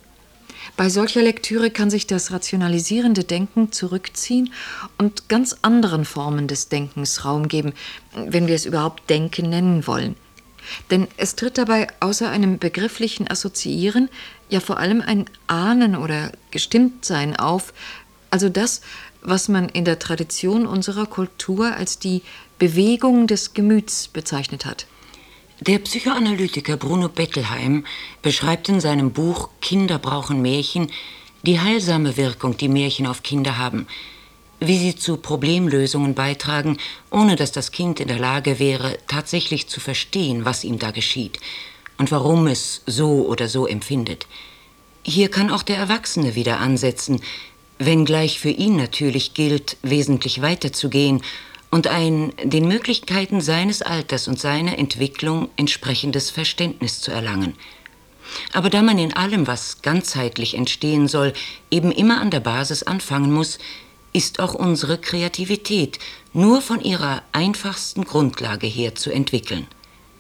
Bei solcher Lektüre kann sich das rationalisierende Denken zurückziehen und ganz anderen Formen des Denkens Raum geben, wenn wir es überhaupt Denken nennen wollen. Denn es tritt dabei außer einem begrifflichen Assoziieren ja vor allem ein Ahnen oder Gestimmtsein auf, also das, was man in der Tradition unserer Kultur als die Bewegung des Gemüts bezeichnet hat. Der Psychoanalytiker Bruno Bettelheim beschreibt in seinem Buch »Kinder brauchen Märchen« die heilsame Wirkung, die Märchen auf Kinder haben, wie sie zu Problemlösungen beitragen, ohne dass das Kind in der Lage wäre, tatsächlich zu verstehen, was ihm da geschieht und warum es so oder so empfindet. Hier kann auch der Erwachsene wieder ansetzen, wenngleich für ihn natürlich gilt, wesentlich weiterzugehen und ein den Möglichkeiten seines Alters und seiner Entwicklung entsprechendes Verständnis zu erlangen. Aber da man in allem, was ganzheitlich entstehen soll, eben immer an der Basis anfangen muss, ist auch unsere Kreativität nur von ihrer einfachsten Grundlage her zu entwickeln.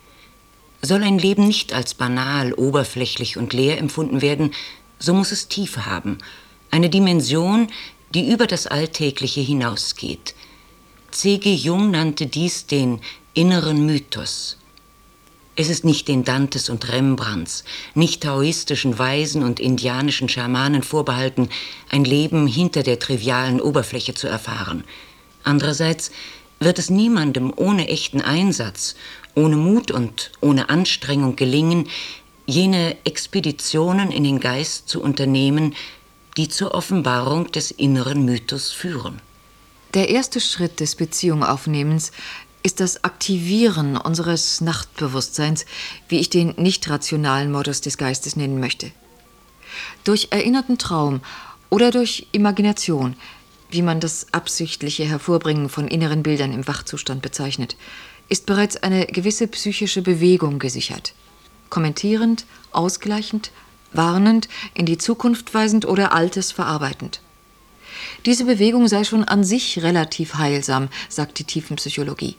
Soll ein Leben nicht als banal, oberflächlich und leer empfunden werden, so muss es Tiefe haben, eine Dimension, die über das Alltägliche hinausgeht. C.G. Jung nannte dies den inneren Mythos. Es ist nicht den Dantes und Rembrandts, nicht taoistischen Weisen und indianischen Schamanen vorbehalten, ein Leben hinter der trivialen Oberfläche zu erfahren. Andererseits wird es niemandem ohne echten Einsatz, ohne Mut und ohne Anstrengung gelingen, jene Expeditionen in den Geist zu unternehmen, die zur Offenbarung des inneren Mythos führen. Der erste Schritt des Beziehungaufnehmens ist das Aktivieren unseres Nachtbewusstseins, wie ich den nicht-rationalen Modus des Geistes nennen möchte. Durch erinnerten Traum oder durch Imagination, wie man das absichtliche Hervorbringen von inneren Bildern im Wachzustand bezeichnet, ist bereits eine gewisse psychische Bewegung gesichert. Kommentierend, ausgleichend, warnend, in die Zukunft weisend oder Altes verarbeitend. Diese Bewegung sei schon an sich relativ heilsam, sagt die Tiefenpsychologie.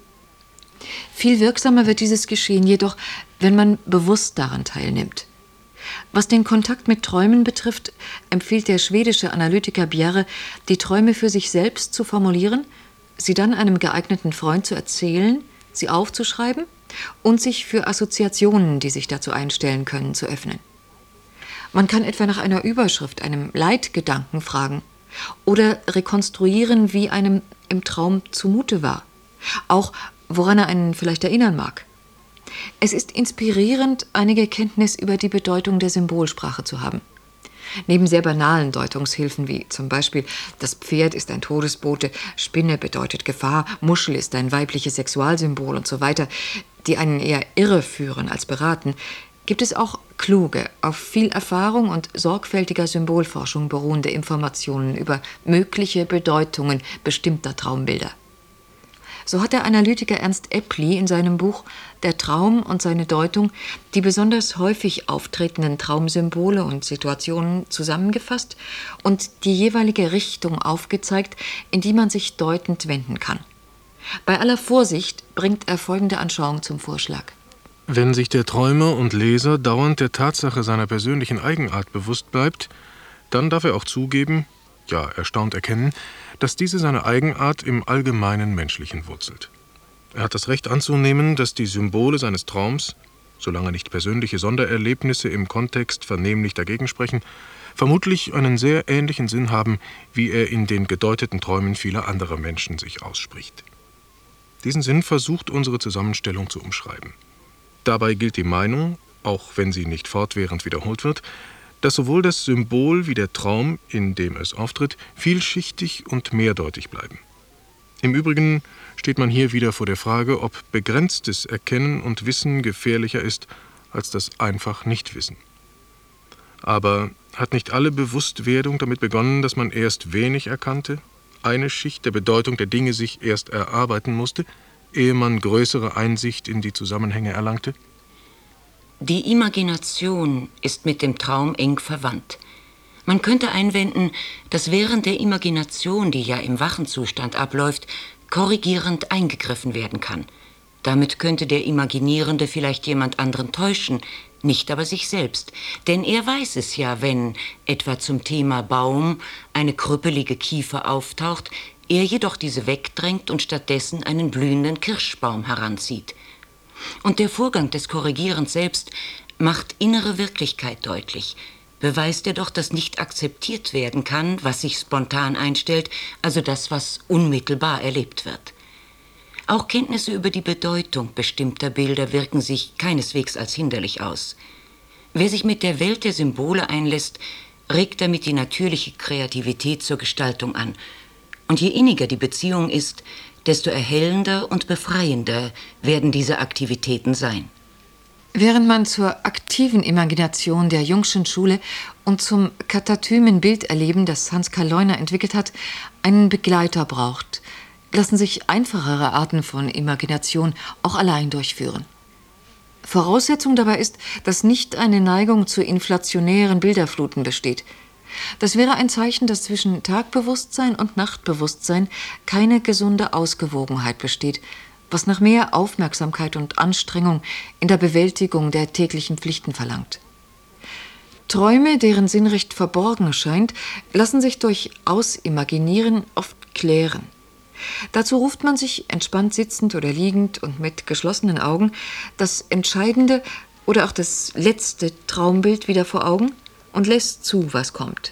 Viel wirksamer wird dieses Geschehen jedoch, wenn man bewusst daran teilnimmt. Was den Kontakt mit Träumen betrifft, empfiehlt der schwedische Analytiker Bjerre, die Träume für sich selbst zu formulieren, sie dann einem geeigneten Freund zu erzählen, sie aufzuschreiben und sich für Assoziationen, die sich dazu einstellen können, zu öffnen. Man kann etwa nach einer Überschrift, einem Leitgedanken fragen oder rekonstruieren, wie einem im Traum zumute war, auch woran er einen vielleicht erinnern mag. Es ist inspirierend, einige Kenntnis über die Bedeutung der Symbolsprache zu haben. Neben sehr banalen Deutungshilfen wie zum Beispiel das Pferd ist ein Todesbote, Spinne bedeutet Gefahr, Muschel ist ein weibliches Sexualsymbol und so weiter, die einen eher irreführen als beraten, gibt es auch kluge, auf viel Erfahrung und sorgfältiger Symbolforschung beruhende Informationen über mögliche Bedeutungen bestimmter Traumbilder. So hat der Analytiker Ernst Epli in seinem Buch »Der Traum und seine Deutung« die besonders häufig auftretenden Traumsymbole und Situationen zusammengefasst und die jeweilige Richtung aufgezeigt, in die man sich deutend wenden kann. Bei aller Vorsicht bringt er folgende Anschauung zum Vorschlag. Wenn sich der Träumer und Leser dauernd der Tatsache seiner persönlichen Eigenart bewusst bleibt, dann darf er auch zugeben, ja erstaunt erkennen, dass diese seine Eigenart im allgemeinen Menschlichen wurzelt. Er hat das Recht anzunehmen, dass die Symbole seines Traums, solange nicht persönliche Sondererlebnisse im Kontext vernehmlich dagegen sprechen, vermutlich einen sehr ähnlichen Sinn haben, wie er in den gedeuteten Träumen vieler anderer Menschen sich ausspricht. Diesen Sinn versucht unsere Zusammenstellung zu umschreiben. Dabei gilt die Meinung, auch wenn sie nicht fortwährend wiederholt wird, dass sowohl das Symbol wie der Traum, in dem es auftritt, vielschichtig und mehrdeutig bleiben. Im Übrigen steht man hier wieder vor der Frage, ob begrenztes Erkennen und Wissen gefährlicher ist als das einfach Nichtwissen. Aber hat nicht alle Bewusstwerdung damit begonnen, dass man erst wenig erkannte, eine Schicht der Bedeutung der Dinge sich erst erarbeiten musste, ehe man größere Einsicht in die Zusammenhänge erlangte? Die Imagination ist mit dem Traum eng verwandt. Man könnte einwenden, dass während der Imagination, die ja im wachen Zustand abläuft, korrigierend eingegriffen werden kann. Damit könnte der Imaginierende vielleicht jemand anderen täuschen, nicht aber sich selbst. Denn er weiß es ja, wenn, etwa zum Thema Baum, eine krüppelige Kiefer auftaucht, er jedoch diese wegdrängt und stattdessen einen blühenden Kirschbaum heranzieht. Und der Vorgang des Korrigierens selbst macht innere Wirklichkeit deutlich, beweist er doch, dass nicht akzeptiert werden kann, was sich spontan einstellt, also das, was unmittelbar erlebt wird. Auch Kenntnisse über die Bedeutung bestimmter Bilder wirken sich keineswegs als hinderlich aus. Wer sich mit der Welt der Symbole einlässt, regt damit die natürliche Kreativität zur Gestaltung an. Und je inniger die Beziehung ist, desto erhellender und befreiender werden diese Aktivitäten sein. Während man zur aktiven Imagination der Jungschen Schule und zum katatymen Bilderleben, das Hans Karl Leuner entwickelt hat, einen Begleiter braucht, lassen sich einfachere Arten von Imagination auch allein durchführen. Voraussetzung dabei ist, dass nicht eine Neigung zu inflationären Bilderfluten besteht. Das wäre ein Zeichen, dass zwischen Tagbewusstsein und Nachtbewusstsein keine gesunde Ausgewogenheit besteht, was nach mehr Aufmerksamkeit und Anstrengung in der Bewältigung der täglichen Pflichten verlangt. Träume, deren Sinn recht verborgen scheint, lassen sich durch Ausimaginieren oft klären. Dazu ruft man sich, entspannt sitzend oder liegend und mit geschlossenen Augen, das entscheidende oder auch das letzte Traumbild wieder vor Augen und lässt zu, was kommt.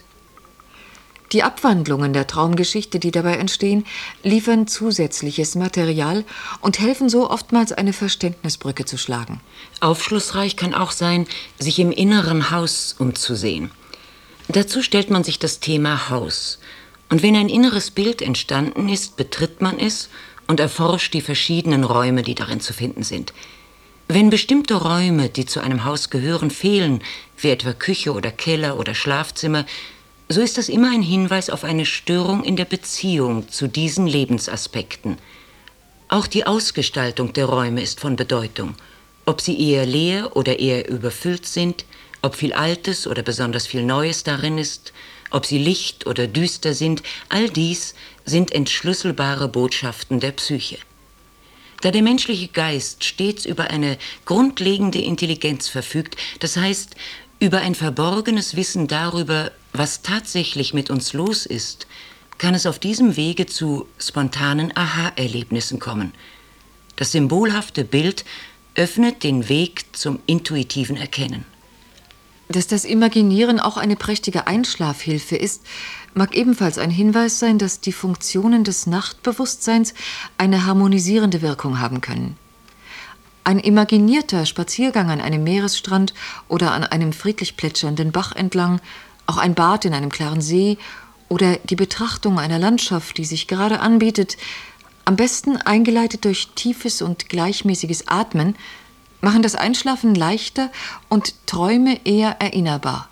Die Abwandlungen der Traumgeschichte, die dabei entstehen, liefern zusätzliches Material und helfen so oftmals, eine Verständnisbrücke zu schlagen. Aufschlussreich kann auch sein, sich im inneren Haus umzusehen. Dazu stellt man sich das Thema Haus. Und wenn ein inneres Bild entstanden ist, betritt man es und erforscht die verschiedenen Räume, die darin zu finden sind. Wenn bestimmte Räume, die zu einem Haus gehören, fehlen, wie etwa Küche oder Keller oder Schlafzimmer, so ist das immer ein Hinweis auf eine Störung in der Beziehung zu diesen Lebensaspekten. Auch die Ausgestaltung der Räume ist von Bedeutung. Ob sie eher leer oder eher überfüllt sind, ob viel Altes oder besonders viel Neues darin ist, ob sie licht oder düster sind, all dies sind entschlüsselbare Botschaften der Psyche. Da der menschliche Geist stets über eine grundlegende Intelligenz verfügt, das heißt, über ein verborgenes Wissen darüber, was tatsächlich mit uns los ist, kann es auf diesem Wege zu spontanen Aha-Erlebnissen kommen. Das symbolhafte Bild öffnet den Weg zum intuitiven Erkennen. Dass das Imaginieren auch eine prächtige Einschlafhilfe ist, mag ebenfalls ein Hinweis sein, dass die Funktionen des Nachtbewusstseins eine harmonisierende Wirkung haben können. Ein imaginierter Spaziergang an einem Meeresstrand oder an einem friedlich plätschernden Bach entlang, Auch ein Bad in einem klaren See oder die Betrachtung einer Landschaft, die sich gerade anbietet, am besten eingeleitet durch tiefes und gleichmäßiges Atmen, machen das Einschlafen leichter und Träume eher erinnerbar.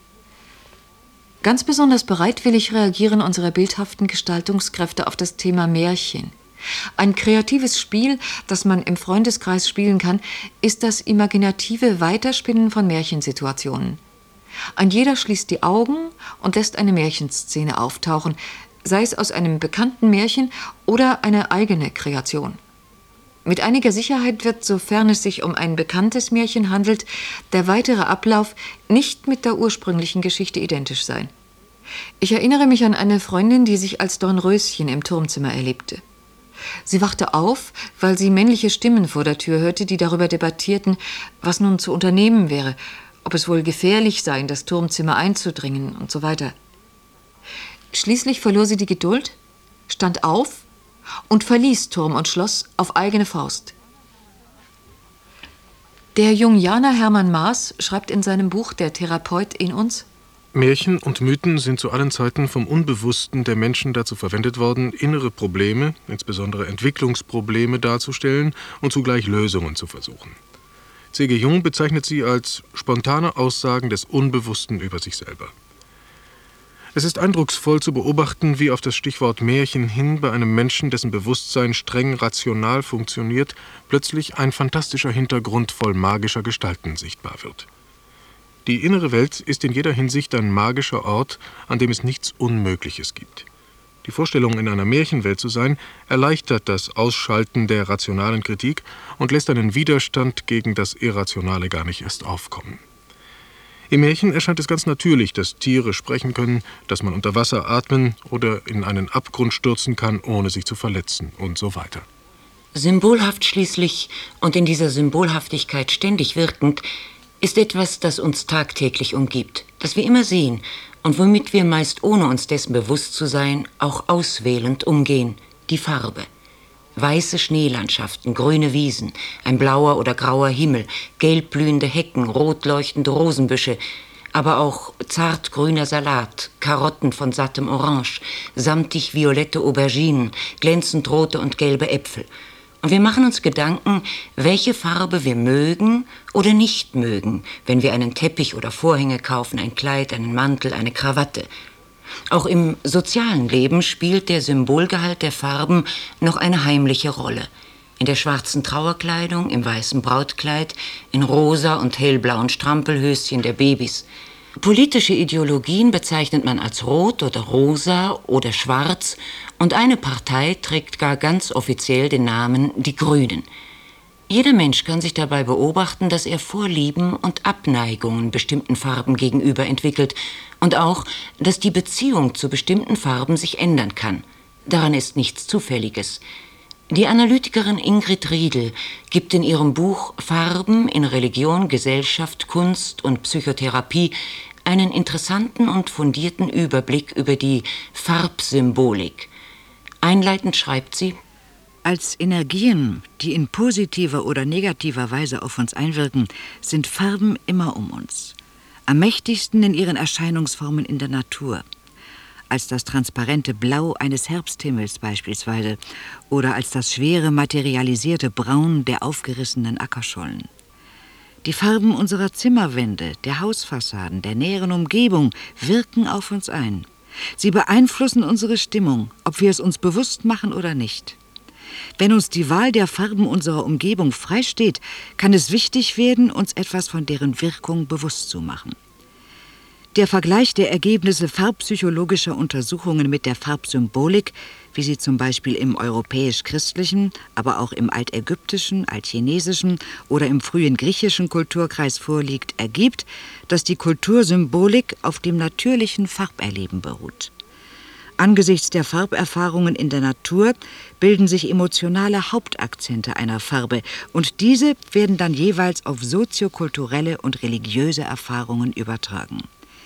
Ganz besonders bereitwillig reagieren unsere bildhaften Gestaltungskräfte auf das Thema Märchen. Ein kreatives Spiel, das man im Freundeskreis spielen kann, ist das imaginative Weiterspinnen von Märchensituationen. Ein jeder schließt die Augen und lässt eine Märchenszene auftauchen, sei es aus einem bekannten Märchen oder eine eigene Kreation. Mit einiger Sicherheit wird, sofern es sich um ein bekanntes Märchen handelt, der weitere Ablauf nicht mit der ursprünglichen Geschichte identisch sein. Ich erinnere mich an eine Freundin, die sich als Dornröschen im Turmzimmer erlebte. Sie wachte auf, weil sie männliche Stimmen vor der Tür hörte, die darüber debattierten, was nun zu unternehmen wäre, ob es wohl gefährlich sei, in das Turmzimmer einzudringen und so weiter. Schließlich verlor sie die Geduld, stand auf und verließ Turm und Schloss auf eigene Faust. Der Jungianer Hermann Maaß schreibt in seinem Buch »Der Therapeut in uns«: Märchen und Mythen sind zu allen Zeiten vom Unbewussten der Menschen dazu verwendet worden, innere Probleme, insbesondere Entwicklungsprobleme, darzustellen und zugleich Lösungen zu versuchen. C.G. Jung bezeichnet sie als spontane Aussagen des Unbewussten über sich selber. Es ist eindrucksvoll zu beobachten, wie auf das Stichwort Märchen hin bei einem Menschen, dessen Bewusstsein streng rational funktioniert, plötzlich ein fantastischer Hintergrund voll magischer Gestalten sichtbar wird. Die innere Welt ist in jeder Hinsicht ein magischer Ort, an dem es nichts Unmögliches gibt. Die Vorstellung, in einer Märchenwelt zu sein, erleichtert das Ausschalten der rationalen Kritik und lässt einen Widerstand gegen das Irrationale gar nicht erst aufkommen. Im Märchen erscheint es ganz natürlich, dass Tiere sprechen können, dass man unter Wasser atmen oder in einen Abgrund stürzen kann, ohne sich zu verletzen und so weiter. Symbolhaft schließlich und in dieser Symbolhaftigkeit ständig wirkend ist etwas, das uns tagtäglich umgibt, das wir immer sehen und womit wir meist ohne uns dessen bewusst zu sein auch auswählend umgehen: die Farbe. Weiße Schneelandschaften, grüne Wiesen, ein blauer oder grauer Himmel, gelb blühende Hecken, rot leuchtende Rosenbüsche, aber auch zartgrüner Salat, Karotten von sattem Orange, samtig violette Auberginen, glänzend rote und gelbe Äpfel. Und wir machen uns Gedanken, welche Farbe wir mögen oder nicht mögen, wenn wir einen Teppich oder Vorhänge kaufen, ein Kleid, einen Mantel, eine Krawatte. Auch im sozialen Leben spielt der Symbolgehalt der Farben noch eine heimliche Rolle. In der schwarzen Trauerkleidung, im weißen Brautkleid, in rosa und hellblauen Strampelhöschen der Babys. Politische Ideologien bezeichnet man als rot oder rosa oder schwarz und eine Partei trägt gar ganz offiziell den Namen die Grünen. Jeder Mensch kann sich dabei beobachten, dass er Vorlieben und Abneigungen bestimmten Farben gegenüber entwickelt und auch, dass die Beziehung zu bestimmten Farben sich ändern kann. Daran ist nichts Zufälliges. Die Analytikerin Ingrid Riedel gibt in ihrem Buch Farben in Religion, Gesellschaft, Kunst und Psychotherapie einen interessanten und fundierten Überblick über die Farbsymbolik. Einleitend schreibt sie: Als Energien, die in positiver oder negativer Weise auf uns einwirken, sind Farben immer um uns. Am mächtigsten in ihren Erscheinungsformen in der Natur. Als das transparente Blau eines Herbsthimmels beispielsweise oder als das schwere materialisierte Braun der aufgerissenen Ackerschollen. Die Farben unserer Zimmerwände, der Hausfassaden, der näheren Umgebung wirken auf uns ein. Sie beeinflussen unsere Stimmung, ob wir es uns bewusst machen oder nicht. Wenn uns die Wahl der Farben unserer Umgebung freisteht, kann es wichtig werden, uns etwas von deren Wirkung bewusst zu machen. Der Vergleich der Ergebnisse farbpsychologischer Untersuchungen mit der Farbsymbolik, wie sie zum Beispiel im europäisch-christlichen, aber auch im altägyptischen, altchinesischen oder im frühen griechischen Kulturkreis vorliegt, ergibt, dass die Kultursymbolik auf dem natürlichen Farberleben beruht. Angesichts der Farberfahrungen in der Natur bilden sich emotionale Hauptakzente einer Farbe und diese werden dann jeweils auf soziokulturelle und religiöse Erfahrungen übertragen.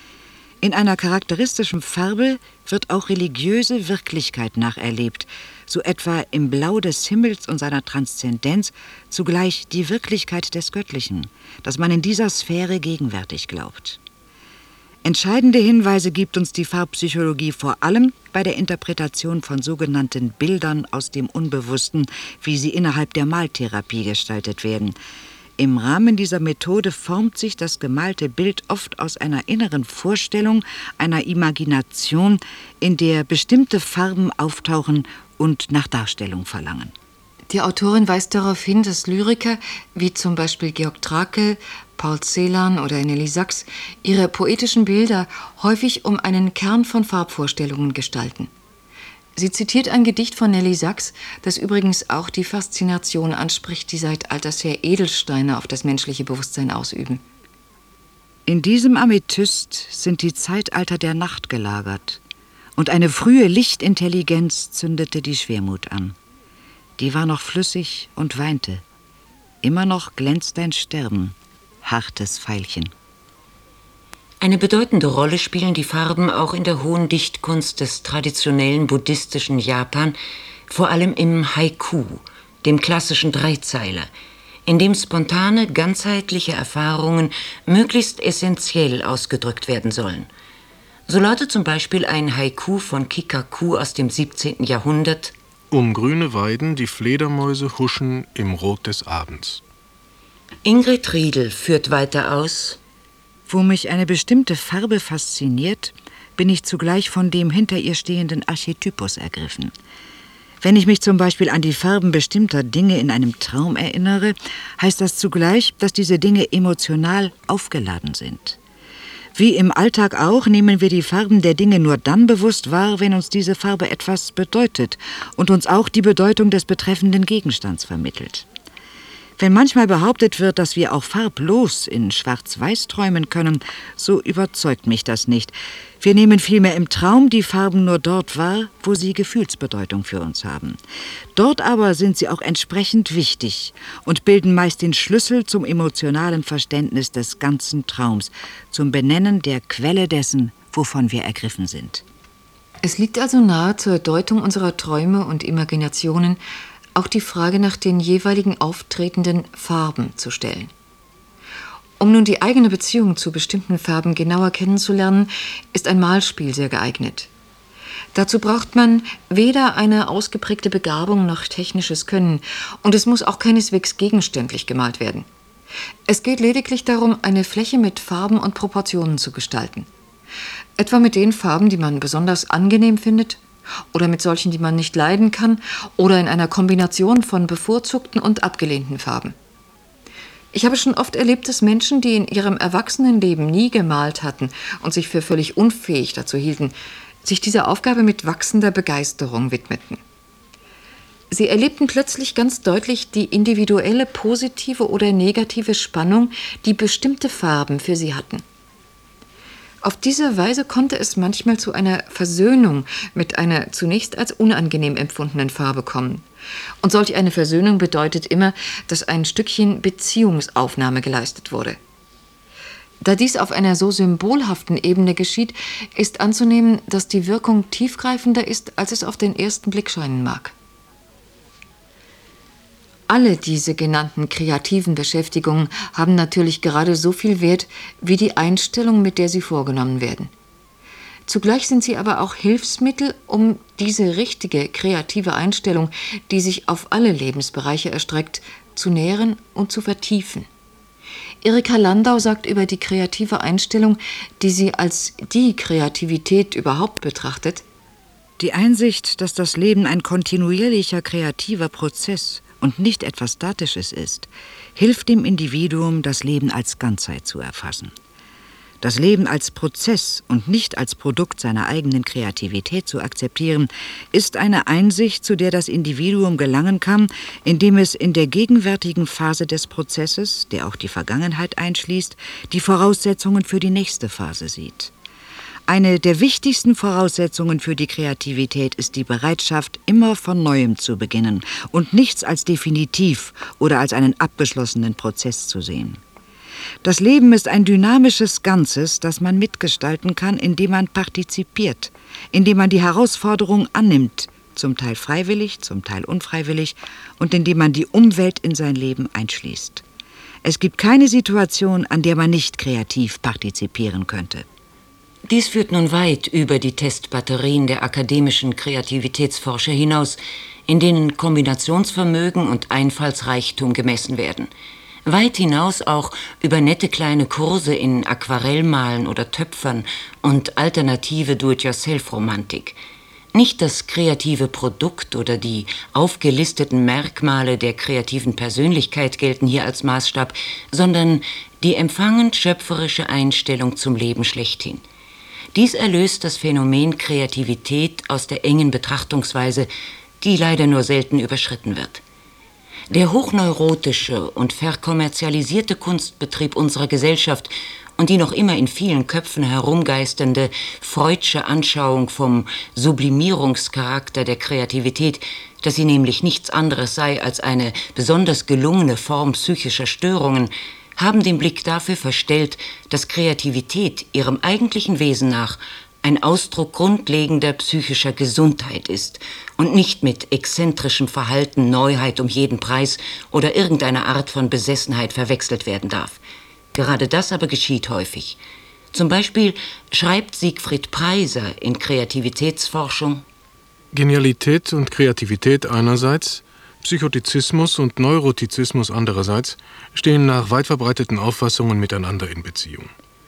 In einer charakteristischen Farbe wird auch religiöse Wirklichkeit nacherlebt, so etwa im Blau des Himmels und seiner Transzendenz zugleich die Wirklichkeit des Göttlichen, das man in dieser Sphäre gegenwärtig glaubt. Entscheidende Hinweise gibt uns die Farbpsychologie vor allem bei der Interpretation von sogenannten Bildern aus dem Unbewussten, wie sie innerhalb der Maltherapie gestaltet werden. Im Rahmen dieser Methode formt sich das gemalte Bild oft aus einer inneren Vorstellung, einer Imagination, in der bestimmte Farben auftauchen und nach Darstellung verlangen. Die Autorin weist darauf hin, dass Lyriker, wie zum Beispiel Georg Trakl, Paul Celan oder Nelly Sachs, ihre poetischen Bilder häufig um einen Kern von Farbvorstellungen gestalten. Sie zitiert ein Gedicht von Nelly Sachs, das übrigens auch die Faszination anspricht, die seit alters her Edelsteine auf das menschliche Bewusstsein ausüben. In diesem Amethyst sind die Zeitalter der Nacht gelagert, und eine frühe Lichtintelligenz zündete die Schwermut an. Die war noch flüssig und weinte. Immer noch glänzt dein Sterben, hartes Veilchen. Eine bedeutende Rolle spielen die Farben auch in der hohen Dichtkunst des traditionellen buddhistischen Japan, vor allem im Haiku, dem klassischen Dreizeiler, in dem spontane, ganzheitliche Erfahrungen möglichst essentiell ausgedrückt werden sollen. So lautet zum Beispiel ein Haiku von Kikaku aus dem 17. Jahrhundert: Um grüne Weiden die Fledermäuse huschen im Rot des Abends. Ingrid Riedel führt weiter aus: Wo mich eine bestimmte Farbe fasziniert, bin ich zugleich von dem hinter ihr stehenden Archetypus ergriffen. Wenn ich mich zum Beispiel an die Farben bestimmter Dinge in einem Traum erinnere, heißt das zugleich, dass diese Dinge emotional aufgeladen sind. Wie im Alltag auch, nehmen wir die Farben der Dinge nur dann bewusst wahr, wenn uns diese Farbe etwas bedeutet und uns auch die Bedeutung des betreffenden Gegenstands vermittelt. Wenn manchmal behauptet wird, dass wir auch farblos in Schwarz-Weiß träumen können, so überzeugt mich das nicht. Wir nehmen vielmehr im Traum die Farben nur dort wahr, wo sie Gefühlsbedeutung für uns haben. Dort aber sind sie auch entsprechend wichtig und bilden meist den Schlüssel zum emotionalen Verständnis des ganzen Traums, zum Benennen der Quelle dessen, wovon wir ergriffen sind. Es liegt also nahe, zur Deutung unserer Träume und Imaginationen auch die Frage nach den jeweiligen auftretenden Farben zu stellen. Um nun die eigene Beziehung zu bestimmten Farben genauer kennenzulernen, ist ein Malspiel sehr geeignet. Dazu braucht man weder eine ausgeprägte Begabung noch technisches Können, und es muss auch keineswegs gegenständlich gemalt werden. Es geht lediglich darum, eine Fläche mit Farben und Proportionen zu gestalten. Etwa mit den Farben, die man besonders angenehm findet, oder mit solchen, die man nicht leiden kann, oder in einer Kombination von bevorzugten und abgelehnten Farben. Ich habe schon oft erlebt, dass Menschen, die in ihrem Erwachsenenleben nie gemalt hatten und sich für völlig unfähig dazu hielten, sich dieser Aufgabe mit wachsender Begeisterung widmeten. Sie erlebten plötzlich ganz deutlich die individuelle positive oder negative Spannung, die bestimmte Farben für sie hatten. Auf diese Weise konnte es manchmal zu einer Versöhnung mit einer zunächst als unangenehm empfundenen Farbe kommen. Und solch eine Versöhnung bedeutet immer, dass ein Stückchen Beziehungsaufnahme geleistet wurde. Da dies auf einer so symbolhaften Ebene geschieht, ist anzunehmen, dass die Wirkung tiefgreifender ist, als es auf den ersten Blick scheinen mag. Alle diese genannten kreativen Beschäftigungen haben natürlich gerade so viel Wert wie die Einstellung, mit der sie vorgenommen werden. Zugleich sind sie aber auch Hilfsmittel, um diese richtige kreative Einstellung, die sich auf alle Lebensbereiche erstreckt, zu nähren und zu vertiefen. Erika Landau sagt über die kreative Einstellung, die sie als die Kreativität überhaupt betrachtet: Die Einsicht, dass das Leben ein kontinuierlicher kreativer Prozess und nicht etwas Statisches ist, hilft dem Individuum, das Leben als Ganzheit zu erfassen. Das Leben als Prozess und nicht als Produkt seiner eigenen Kreativität zu akzeptieren, ist eine Einsicht, zu der das Individuum gelangen kann, indem es in der gegenwärtigen Phase des Prozesses, der auch die Vergangenheit einschließt, die Voraussetzungen für die nächste Phase sieht. Eine der wichtigsten Voraussetzungen für die Kreativität ist die Bereitschaft, immer von Neuem zu beginnen und nichts als definitiv oder als einen abgeschlossenen Prozess zu sehen. Das Leben ist ein dynamisches Ganzes, das man mitgestalten kann, indem man partizipiert, indem man die Herausforderung annimmt, zum Teil freiwillig, zum Teil unfreiwillig, und indem man die Umwelt in sein Leben einschließt. Es gibt keine Situation, an der man nicht kreativ partizipieren könnte. Dies führt nun weit über die Testbatterien der akademischen Kreativitätsforscher hinaus, in denen Kombinationsvermögen und Einfallsreichtum gemessen werden. Weit hinaus auch über nette kleine Kurse in Aquarellmalen oder Töpfern und alternative Do-it-yourself-Romantik. Nicht das kreative Produkt oder die aufgelisteten Merkmale der kreativen Persönlichkeit gelten hier als Maßstab, sondern die empfangend-schöpferische Einstellung zum Leben schlechthin. Dies erlöst das Phänomen Kreativität aus der engen Betrachtungsweise, die leider nur selten überschritten wird. Der hochneurotische und verkommerzialisierte Kunstbetrieb unserer Gesellschaft und die noch immer in vielen Köpfen herumgeisternde Freudsche Anschauung vom Sublimierungscharakter der Kreativität, dass sie nämlich nichts anderes sei als eine besonders gelungene Form psychischer Störungen, haben den Blick dafür verstellt, dass Kreativität ihrem eigentlichen Wesen nach ein Ausdruck grundlegender psychischer Gesundheit ist und nicht mit exzentrischem Verhalten, Neuheit um jeden Preis oder irgendeiner Art von Besessenheit verwechselt werden darf. Gerade das aber geschieht häufig. Zum Beispiel schreibt Siegfried Preiser in Kreativitätsforschung: Genialität und Kreativität einerseits, Psychotizismus und Neurotizismus andererseits stehen nach weit verbreiteten Auffassungen miteinander in Beziehung.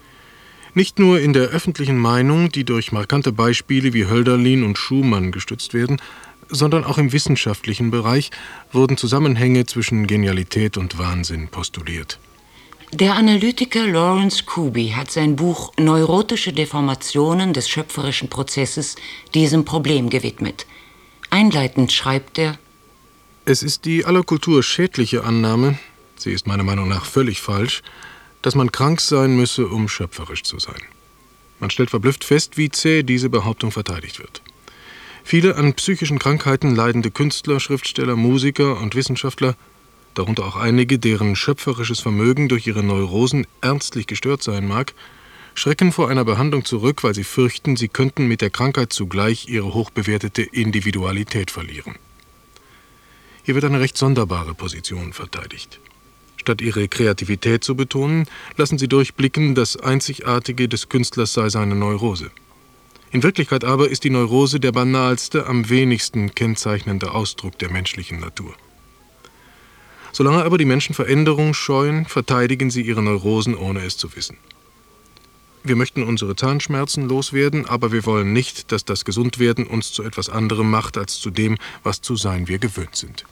Nicht nur in der öffentlichen Meinung, die durch markante Beispiele wie Hölderlin und Schumann gestützt werden, sondern auch im wissenschaftlichen Bereich wurden Zusammenhänge zwischen Genialität und Wahnsinn postuliert. Der Analytiker Lawrence Kuby hat sein Buch Neurotische Deformationen des schöpferischen Prozesses diesem Problem gewidmet. Einleitend schreibt er: Es ist die aller Kultur schädliche Annahme, sie ist meiner Meinung nach völlig falsch, dass man krank sein müsse, um schöpferisch zu sein. Man stellt verblüfft fest, wie zäh diese Behauptung verteidigt wird. Viele an psychischen Krankheiten leidende Künstler, Schriftsteller, Musiker und Wissenschaftler, darunter auch einige, deren schöpferisches Vermögen durch ihre Neurosen ernstlich gestört sein mag, schrecken vor einer Behandlung zurück, weil sie fürchten, sie könnten mit der Krankheit zugleich ihre hochbewertete Individualität verlieren. Hier wird eine recht sonderbare Position verteidigt. Statt ihre Kreativität zu betonen, lassen sie durchblicken, das Einzigartige des Künstlers sei seine Neurose. In Wirklichkeit aber ist die Neurose der banalste, am wenigsten kennzeichnende Ausdruck der menschlichen Natur. Solange aber die Menschen Veränderung scheuen, verteidigen sie ihre Neurosen, ohne es zu wissen. Wir möchten unsere Zahnschmerzen loswerden, aber wir wollen nicht, dass das Gesundwerden uns zu etwas anderem macht, als zu dem, was zu sein wir gewöhnt sind.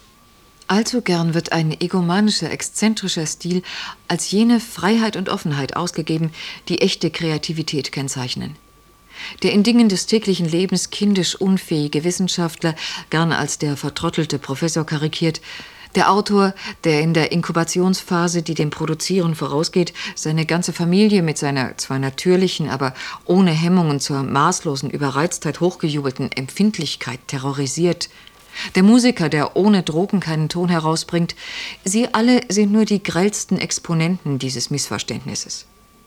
Allzu gern wird ein egomanischer, exzentrischer Stil als jene Freiheit und Offenheit ausgegeben, die echte Kreativität kennzeichnen. Der in Dingen des täglichen Lebens kindisch unfähige Wissenschaftler, gern als der vertrottelte Professor karikiert, der Autor, der in der Inkubationsphase, die dem Produzieren vorausgeht, seine ganze Familie mit seiner zwar natürlichen, aber ohne Hemmungen zur maßlosen Überreiztheit hochgejubelten Empfindlichkeit terrorisiert, der Musiker, der ohne Drogen keinen Ton herausbringt, sie alle sind nur die grellsten Exponenten dieses Missverständnisses.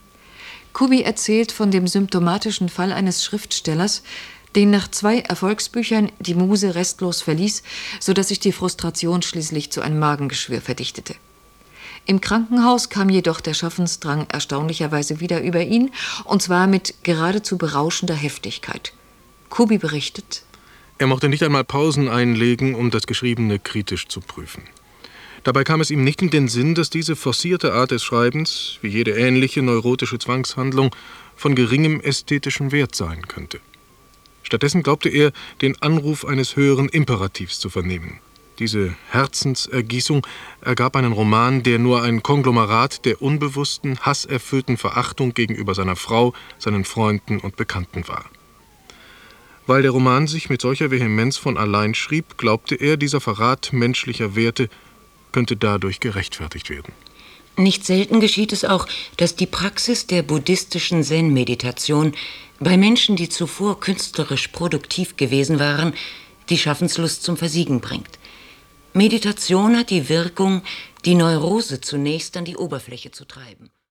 Kuby erzählt von dem symptomatischen Fall eines Schriftstellers, den nach 2 Erfolgsbüchern die Muse restlos verließ, sodass sich die Frustration schließlich zu einem Magengeschwür verdichtete. Im Krankenhaus kam jedoch der Schaffensdrang erstaunlicherweise wieder über ihn, und zwar mit geradezu berauschender Heftigkeit. Kuby berichtet: Er mochte nicht einmal Pausen einlegen, um das Geschriebene kritisch zu prüfen. Dabei kam es ihm nicht in den Sinn, dass diese forcierte Art des Schreibens, wie jede ähnliche neurotische Zwangshandlung, von geringem ästhetischen Wert sein könnte. Stattdessen glaubte er, den Anruf eines höheren Imperativs zu vernehmen. Diese Herzensergießung ergab einen Roman, der nur ein Konglomerat der unbewussten, hasserfüllten Verachtung gegenüber seiner Frau, seinen Freunden und Bekannten war. Weil der Roman sich mit solcher Vehemenz von allein schrieb, glaubte er, dieser Verrat menschlicher Werte könnte dadurch gerechtfertigt werden. Nicht selten geschieht es auch, dass die Praxis der buddhistischen Zen-Meditation bei Menschen, die zuvor künstlerisch produktiv gewesen waren, die Schaffenslust zum Versiegen bringt. Meditation hat die Wirkung, die Neurose zunächst an die Oberfläche zu treiben.